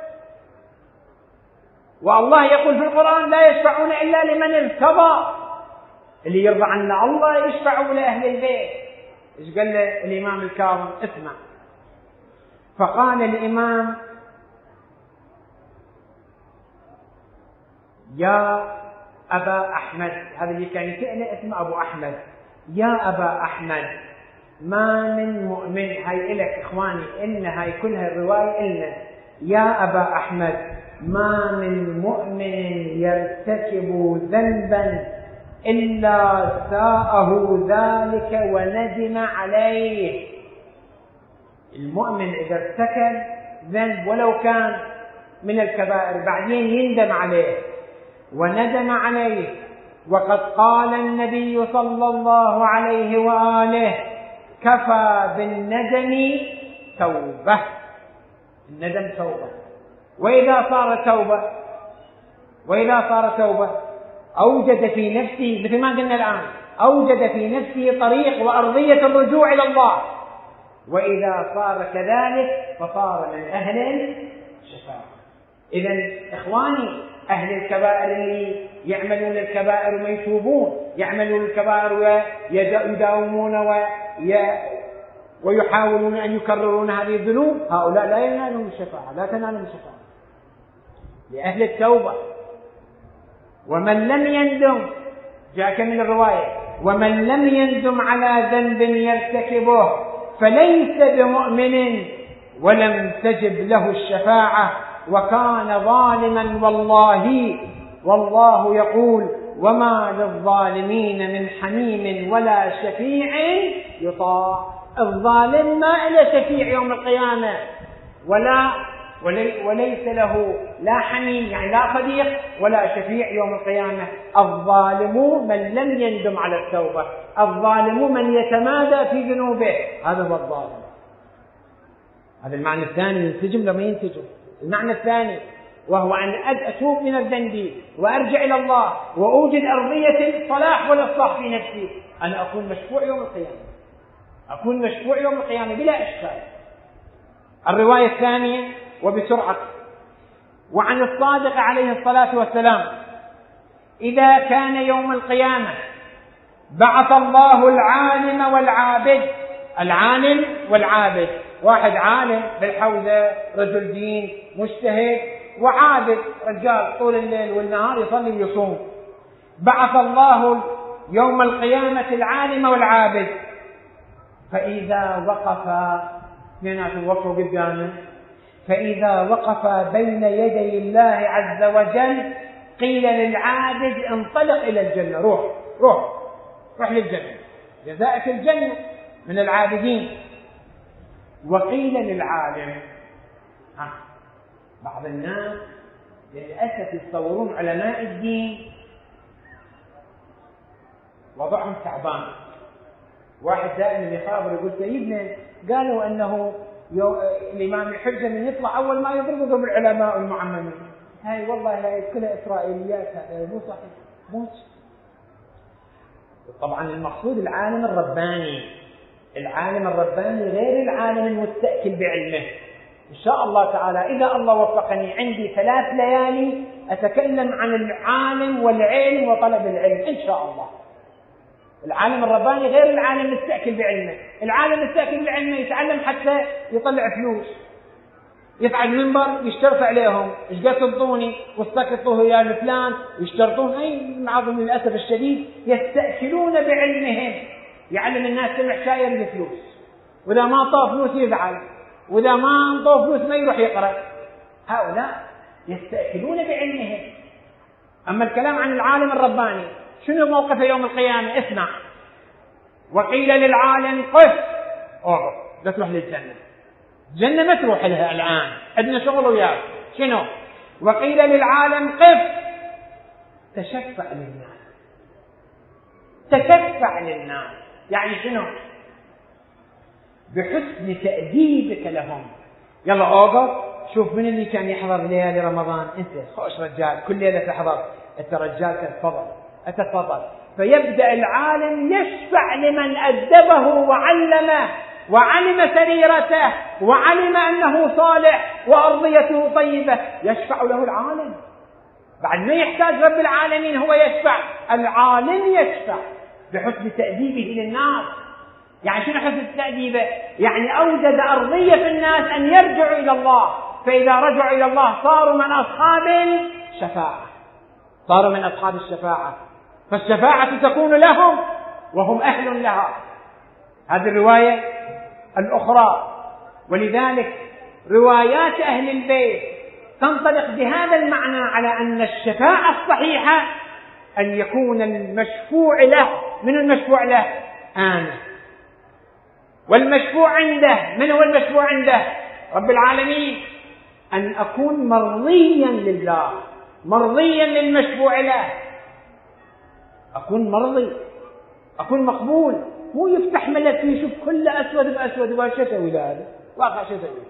والله يقول في القرآن: لا يشفعون إلا لمن ارتضى. اللي يرضى عنا الله يشفعوا لأهل البيت. إيش قال له الإمام الكاظم؟ اسمع. فقال الإمام: يا أبا أحمد، هذا اللي كان يسأله اسمه أبو أحمد. يا أبا أحمد، ما من مؤمن، هاي إلك إخواني، إن هاي كلها الرواية إلنا. يا أبا أحمد، ما من مؤمن يرتكب ذنبا إلا ساءه ذلك وندم عليه. المؤمن إذا ارتكب ذنب ولو كان من الكبائر بعدين يندم عليه وندم عليه. وقد قال النبي صلى الله عليه وآله: كفى بالندم توبة. الندم توبة. وإذا صار توبة وإذا صار توبة أوجد في نفسه، مثل ما قلنا الآن، أوجد في نفسه طريق وأرضية الرجوع إلى الله. وإذا صار كذلك فصار من أهل الشفاعة. إذن إخواني، أهل الكبائر اللي يعملون الكبائر وما يتوبون، يعملون الكبائر ويداومون ويحاولون أن يكررون هذه الذنوب، هؤلاء لا ينالون الشفاعة، لا تنالهم الشفاعة. لأهل التوبة. ومن لم يندم، جاء من الرواية: ومن لم يندم على ذنب يرتكبه فليس بمؤمن ولم تجب له الشفاعة وكان ظالما والله. والله يقول: وما للظالمين من حميم ولا شفيع يطاع. الظالم ما له شفيع يوم القيامة، ولا وليس له لا حميم يعني لا صديق ولا شفيع يوم القيامة. الظالم من لم يندم على التوبة، الظالم من يتمادى في ذنوبه، هذا هو الظالم. هذا المعنى الثاني ينسجم لما ينسجم. المعنى الثاني وهو أن أتوب من الذنب وأرجع إلى الله وأوجد أرضية الصلاح والإصلاح في نفسي، أنا أكون مشفوع يوم القيامة، أكون مشفوع يوم القيامة بلا إشكال. الرواية الثانية وبسرعة، وعن الصادق عليه الصلاة والسلام: إذا كان يوم القيامة بعث الله العالم والعابد. العالم والعابد، واحد عالم بالحوزة رجل دين مجتهد، وعابد رجال طول الليل والنهار يصلي ويصوم. بعث الله يوم القيامة العالم والعابد، فإذا وقف من وقفوا قدامه فإذا وقف بين يدي الله عز وجل قيل للعابد: انطلق إلى الجنة، روح روح روح للجنة، جزاءك الجنة من العابدين. وقيل للعالم، ها بعض الناس للأسف يتصورون علماء الدين وضعهم تعبان. واحد دائما يخابر يقول: سيدنا قالوا أنه الإمام الحجة من يطلع أول ما يضربه بالعلماء المعممين. هاي والله هاي كلها إسرائيليات، هذا مو صحيح، مو. طبعا المقصود العالم الرباني، العالم الرباني غير العالم المستأكل بعلمه. إن شاء الله تعالى إذا الله وفقني عندي ثلاث ليالي أتكلم عن العالم والعلم وطلب العلم إن شاء الله. العالم الرباني غير العالم المستأكل بعلمه. العالم المستأكل بعلمه يتعلم حتى يطلع فلوس، يفعل منبر يشترط عليهم: ايش قد تنطوني واستقطوه يا الفلان، يشترطون. اي معظم للاسف الشديد يستأكلون بعلمهم، يعلم الناس سمع شاير بفلوس، واذا ما انطوا فلوس يزعل، واذا ما انطوا فلوس ما يروح يقرأ. هؤلاء يستأكلون بعلمهم. اما الكلام عن العالم الرباني شنو موقفه يوم القيامة؟ اسمع: وقيل للعالم: قف، اقف، لا تروح للجنة، الجنة ما تروح لها الآن، عندنا شغل وياك. شنو؟ وقيل للعالم: قف، تشفع للناس، تشفع للناس. يعني شنو؟ بحسن تأديبك لهم. يلا اوقف، شوف من اللي كان يحضر ليالي رمضان، انت خوش رجال كل ليلة تحضر، انت رجال تتفضل اتفضل. فيبدأ العالم يشفع لمن أدبه وعلمه وعلم سريرته وعلم أنه صالح وأرضيته طيبة، يشفع له العالم. بعد ما يحتاج رب العالمين هو يشفع، العالم يشفع بحسن تأديبه للناس. يعني شنو حسن تأديبه؟ يعني أوجد أرضية في الناس أن يرجعوا إلى الله، فإذا رجعوا إلى الله صاروا من أصحاب الشفاعة، صاروا من أصحاب الشفاعة، فالشفاعة تكون لهم وهم أهل لها. هذه الرواية الأخرى. ولذلك روايات أهل البيت تنطلق بهذا المعنى على أن الشفاعة الصحيحة أن يكون المشفوع له، من المشفوع له؟ أنا. والمشفوع عنده، من هو المشفوع عنده؟ رب العالمين. أن أكون مرضيا لله، مرضيا للمشفوع له، أكون مرضي، أكون مقبول. مو يفتح ملك يشوف كل أسود بأسود وشو أسوي لهذا واقع شو أسوي.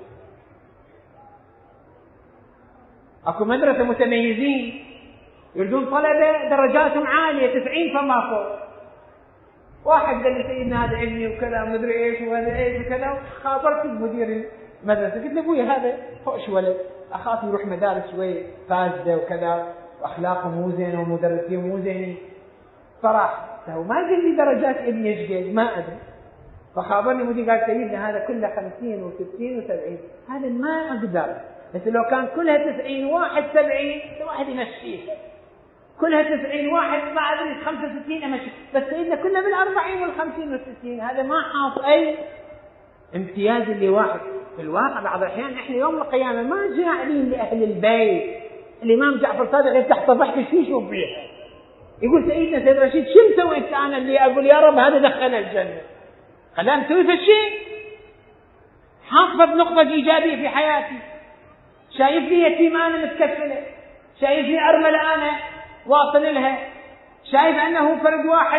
أكو مدرسة متميزين يريدون طلبة درجاتهم عالية تسعين فما فوق. واحد قال لي: سيدنا هذا علمي وكذا مدري ايش وهذا ايش وكذا. خابرت مدير المدرسة قلت له: ابوي هذا خوش ولد، أخاف يروح مدارس شوي فاسدة وكذا وأخلاقه مو زينة ومدرسين مو زينين. صراحة وما قال لي درجات ابني ايش قد، ما ادري. فخابرني مدير قال: سيدنا هذا كله خمسين وستين وسبعين، هذا ما اقدر، بس لو كان كلها تسعين واحد سبعين واحد يمشيه، كلها تسعين واحد ما ادري خمسة وستين امشي، بس سيدنا كلها بالاربعين والخمسين والستين، هذا ما حاط اي امتياز اللي واحد. في الواقع بعض الاحيان احنا يوم القيامة ما جاعلين لاهل البيت. الامام جعفر صادق تحت ضحك شو يشوف فيها، يقول: سيدنا سيد رشيد شو سويت انا اللي اقول يا رب هذا دخل الجنة؟ خلاني اسوي في الشيء، حافظت نقطة ايجابية في حياتي. شايف لي يتيم أنا متكفله، شايف لي أرملة أنا واصل لها، شايف أنه فرد واحد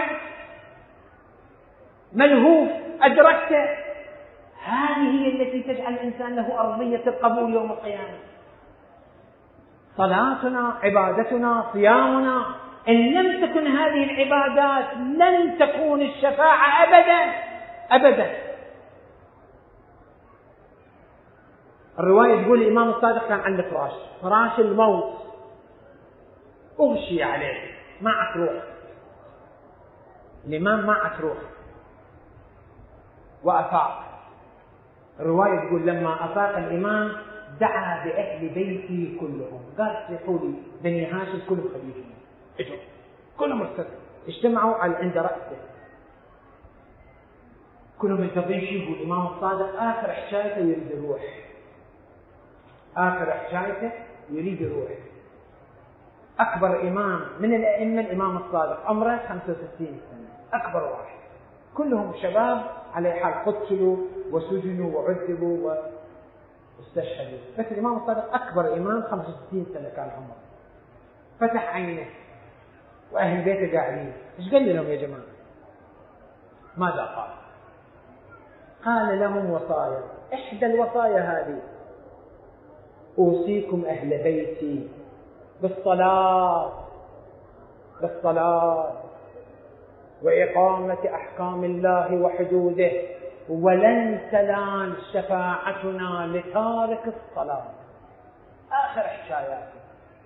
ملهوف أدركته. هذه هي التي تجعل الإنسان له أرضية القبول يوم القيامة. صلاتنا، عبادتنا، صيامنا، إن لم تكن هذه العبادات لن تكون الشفاعة أبدا أبدا. الرواية تقول الإمام الصادق كان عنده فراش، فراش الموت، أغشي عليه، معك روح، الإمام معك روح، وأفاق. الرواية تقول لما أفاق الإمام دعا بأهل بيتي كلهم، قال صيحوا لي بني هاشم كلهم خليفين، اجوا كلهم ارتدوا، اجتمعوا على عند رأسه، كلهم منتظرين شيء. يقول الإمام الصادق آخر حشايته يريد يروح، آخر حشايته يريد يروح. أكبر إمام من الأئمة الإمام الصادق، عمره خمسة وستين سنة، أكبر واحد، كلهم شباب على حال، قتلوا وسجنوا وعذبوا واستشهدوا، بس الإمام الصادق أكبر إمام، خمسة وستين سنة كان عمره. فتح عينه وأهل بيته قاعدين، إيش قال لهم يا جماعة؟ ماذا قال؟ قال لهم وصايا، إحدى الوصايا هذه: أوصيكم أهل بيتي بالصلاة بالصلاة وإقامة أحكام الله وحدوده، ولن تنال شفاعتنا لتارك الصلاة. آخر حكاياته.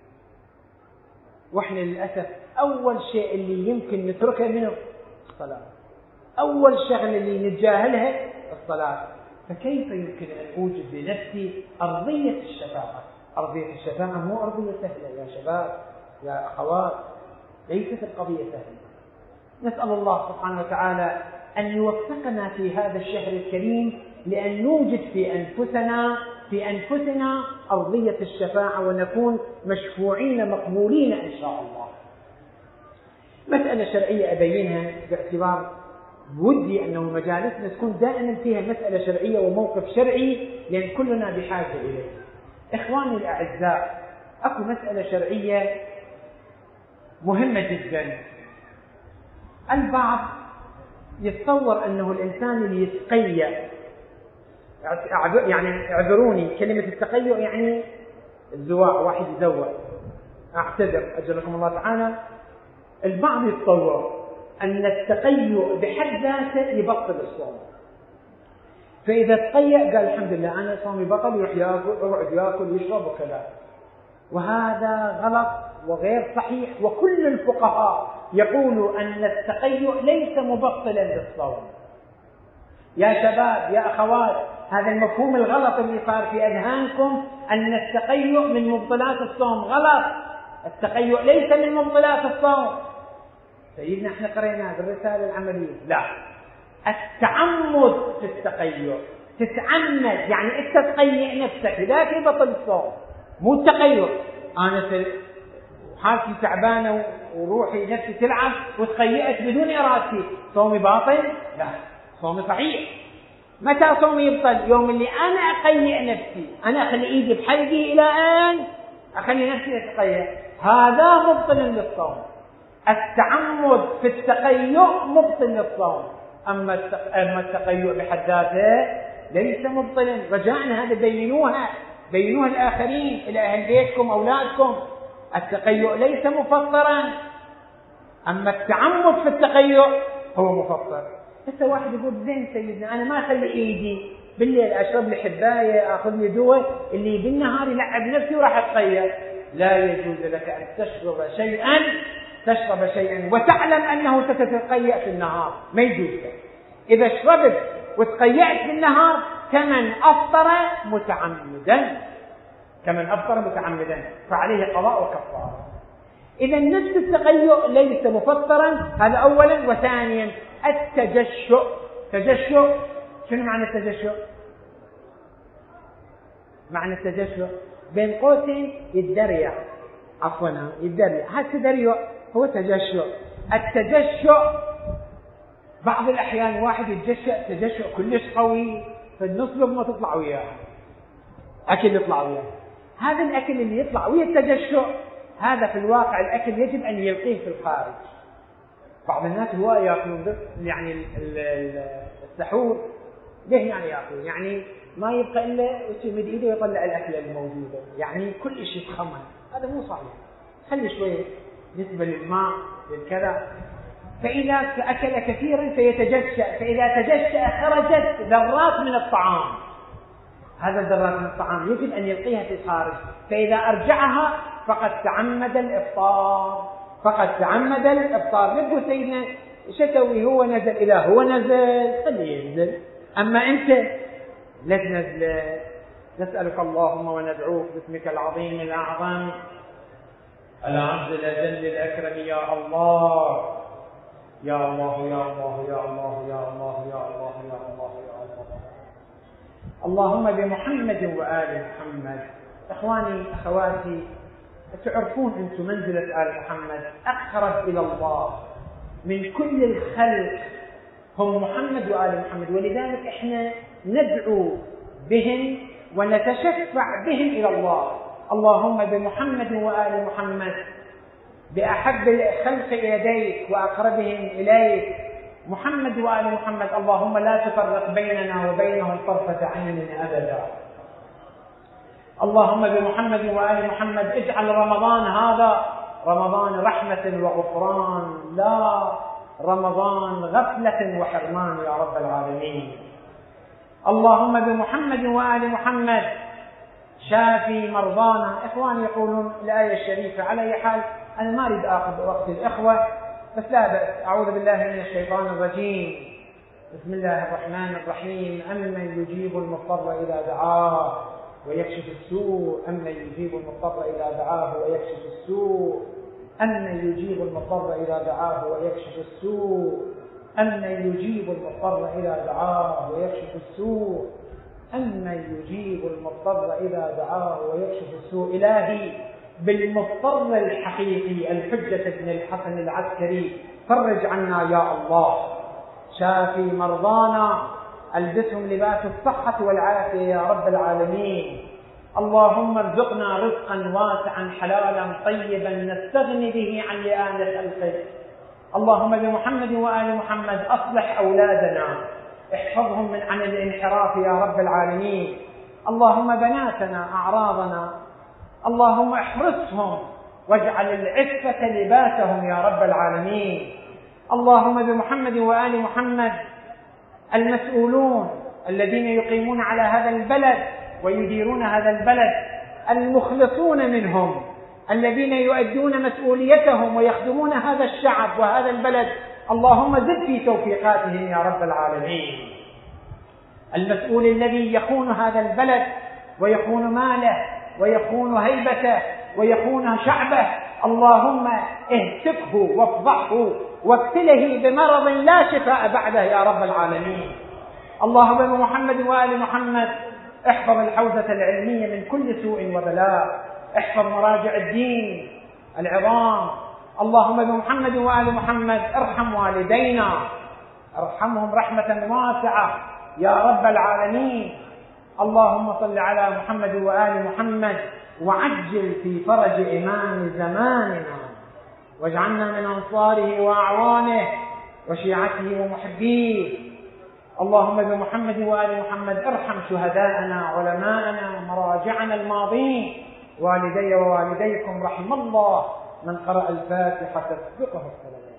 وإحنا للأسف أول شيء اللي يمكن نتركه منه الصلاة، أول شغلة اللي نتجاهلها الصلاة. فكيف يمكن أن أوجد لنفسي أرضية الشفاعة؟ أرضية الشفاعة مو أرضية سهلة يا شباب يا أخوات، ليست القضية سهلة. نسأل الله سبحانه وتعالى أن يوفقنا في هذا الشهر الكريم لأن نوجد في أنفسنا في أنفسنا أرضية الشفاعة، ونكون مشفوعين مقبولين إن شاء الله. مسألة شرعية أبينها باعتبار ودي أنه مجالسنا تكون دائما فيها مسألة شرعية وموقف شرعي، لأن كلنا بحاجة إليه. إخواني الأعزاء، أكو مسألة شرعية مهمة جدا. البعض يتصور أنه الإنسان اللي يتقيأ، يعني اعذروني كلمة التقيؤ يعني الزواع، واحد يزوع، أعتذر أجلكم الله تعالى. البعض يتصور أن التقيؤ بحد ذاته يبطل الصوم، فإذا تقيأ قال الحمد لله أنا صومي بطل، يروح ياكل يقعد ياكل ويشرب وكذا. وهذا غلط وغير صحيح، وكل الفقهاء يقولوا أن التقيؤ ليس مبطلا للصوم. يا شباب يا أخوات، هذا المفهوم الغلط اللي صار في أذهانكم أن التقيؤ من مبطلات الصوم، غلط. التقيؤ ليس من مبطلات الصوم. سيدنا احنا قرينا بالرسالة العملية، لا، التعمد في التقيؤ، تتعمد يعني انت تقيئ نفسك ذاك يبطل الصوم، مو التقيؤ انا حالتي تعبانه وروحي نفسي تلعب وتقيئت بدون ارادتي، صومي باطل؟ لا، صومي صحيح. متى صومي يبطل؟ يوم اللي انا اقيئ نفسي، انا اخلي ايدي بحلقي الى ان اخلي نفسي اتقيأ، هذا مبطل للصوم. التعمد في التقيؤ مبطل للصوم، اما التقيؤ بحد ذاته ليس مبطلا. رجعنا هذا بينوها بينوها الاخرين، الى اهل بيتكم اولادكم. التقيؤ ليس مفطرا، اما التعمد في التقيؤ هو مفطر. هسه واحد يقول زين سيدنا انا ما اخلي ايدي بالليل اشرب لي حبايه، اخذ لي دواء اللي بالنهار يلعب نفسي وراح اتقيأ. لا يجوز لك ان تشرب شيئا تشرب شيئا وتعلم انه ستتقيأ في النهار، ما يجوز لك. اذا شربت وتقيأت في النهار كمن افطر متعمدا، كمن افطر متعمدا فعليه قضاء وكفاره. اذا نفس التقيؤ ليس مفطرا، هذا اولا. وثانيا التجشؤ. تجشؤ شنو معنى التجشؤ؟ معنى التجشؤ بين قوسين يتدريع، عفوا يتدريع، هذا التدريع هو تجشؤ. التجشؤ بعض الأحيان واحد يتجشأ تجشؤ كلش قوي، فالنص لقمة تطلع وياه، أكل يطلع وياه. هذا الأكل اللي يطلع ويا التجشؤ، هذا في الواقع الأكل يجب أن يلقيه في الخارج. بعض الناس هو يأكلون يعني السحور، ليه يعني يأكلون؟ يعني ما يبقى إلا يمد إيده ويطلع الأكلة الموجودة، يعني كل شيء خمن. هذا مو صحيح. خلي شوية نسبة للماء للكذا. فإذا أكل كثيرا فيتجشأ، فإذا تجشأ خرجت ذرات من الطعام. هذا الذرات من الطعام يجب أن يلقيها في الخارج، فإذا أرجعها فقد تعمد الإفطار، فقد تعمد الإفطار. يقول سيدنا شتوي هو نزل، إذا هو نزل خليه ينزل، أما أنت لا تنزل. نسألك اللهم وندعوك باسمك العظيم الأعظم الأعز الأجل الأكرم يا الله يا الله يا الله يا الله يا الله يا الله يا الله يا الله. اللهم بمحمد وآل محمد. إخواني أخواتي، تعرفون أنتم منزلة آل محمد أقرب إلى الله من كل الخلق هم محمد وآل محمد، ولذلك إحنا ندعو بهم ونتشفع بهم إلى الله. اللهم بمحمد وآل محمد، بأحب الخلق إليك وأقربهم إليك محمد وآل محمد، اللهم لا تفرق بيننا وبينهم طرفة عين أبدا. اللهم بمحمد وآل محمد اجعل رمضان هذا رمضان رحمة وغفران، لا رمضان غفلة وحرمان يا رب العالمين. اللهم بمحمد وآل محمد شافي مرضانا. إخواني يقولون الآية الشريفة، على أي حال أنا ما أريد أخذ وقت الإخوة، بس لا بأس. أعوذ بالله من الشيطان الرجيم. بسم الله الرحمن الرحيم. أمن يجيب المضطر إذا دعاه ويكشف السوء، أمن يجيب المضطر إذا دعاه ويكشف السوء، أمن يجيب المضطر إذا دعاه ويكشف السوء، أمن يجيب المضطر إذا دعاه ويكشف السوء، أمن يجيب المضطر إذا دعاه ويكشف السوء. إلهي بالمضطر الحقيقي الحجة بن الحسن العسكري فرج عنا يا الله. شافي مرضانا، ألبسهم لباس الصحة والعافية يا رب العالمين. اللهم ارزقنا رزقا واسعا حلالا طيبا نستغني به عن لئام خلقك. اللهم بمحمد وآل محمد أصلح أولادنا، احفظهم من عن الانحراف يا رب العالمين. اللهم بناتنا أعراضنا، اللهم احرسهم واجعل العفة لباسهم يا رب العالمين. اللهم بمحمد وآل محمد المسؤولون الذين يقيمون على هذا البلد ويديرون هذا البلد، المخلصون منهم الذين يؤدون مسؤوليتهم ويخدمون هذا الشعب وهذا البلد، اللهم زد في توفيقاتهم يا رب العالمين. المسؤول الذي يخون هذا البلد ويخون ماله ويخون هيبته ويخون شعبه، اللهم اهتكه وافضحه وابتله بمرض لا شفاء بعده يا رب العالمين. اللهم بمحمد وآل محمد احفظ الحوزة العلمية من كل سوء وبلاء، احفظ مراجع الدين العظام. اللهم بمحمد وآل محمد ارحم والدينا، ارحمهم رحمة واسعة يا رب العالمين. اللهم صل على محمد وآل محمد وعجل في فرج إمام زماننا، واجعلنا من أنصاره وأعوانه وشيعته ومحبيه. اللهم بمحمد وآل محمد ارحم شهداءنا علماءنا مراجعنا الماضين، والدي ووالديكم رحم الله من قرأ الفاتحة تسبقه الصلاة.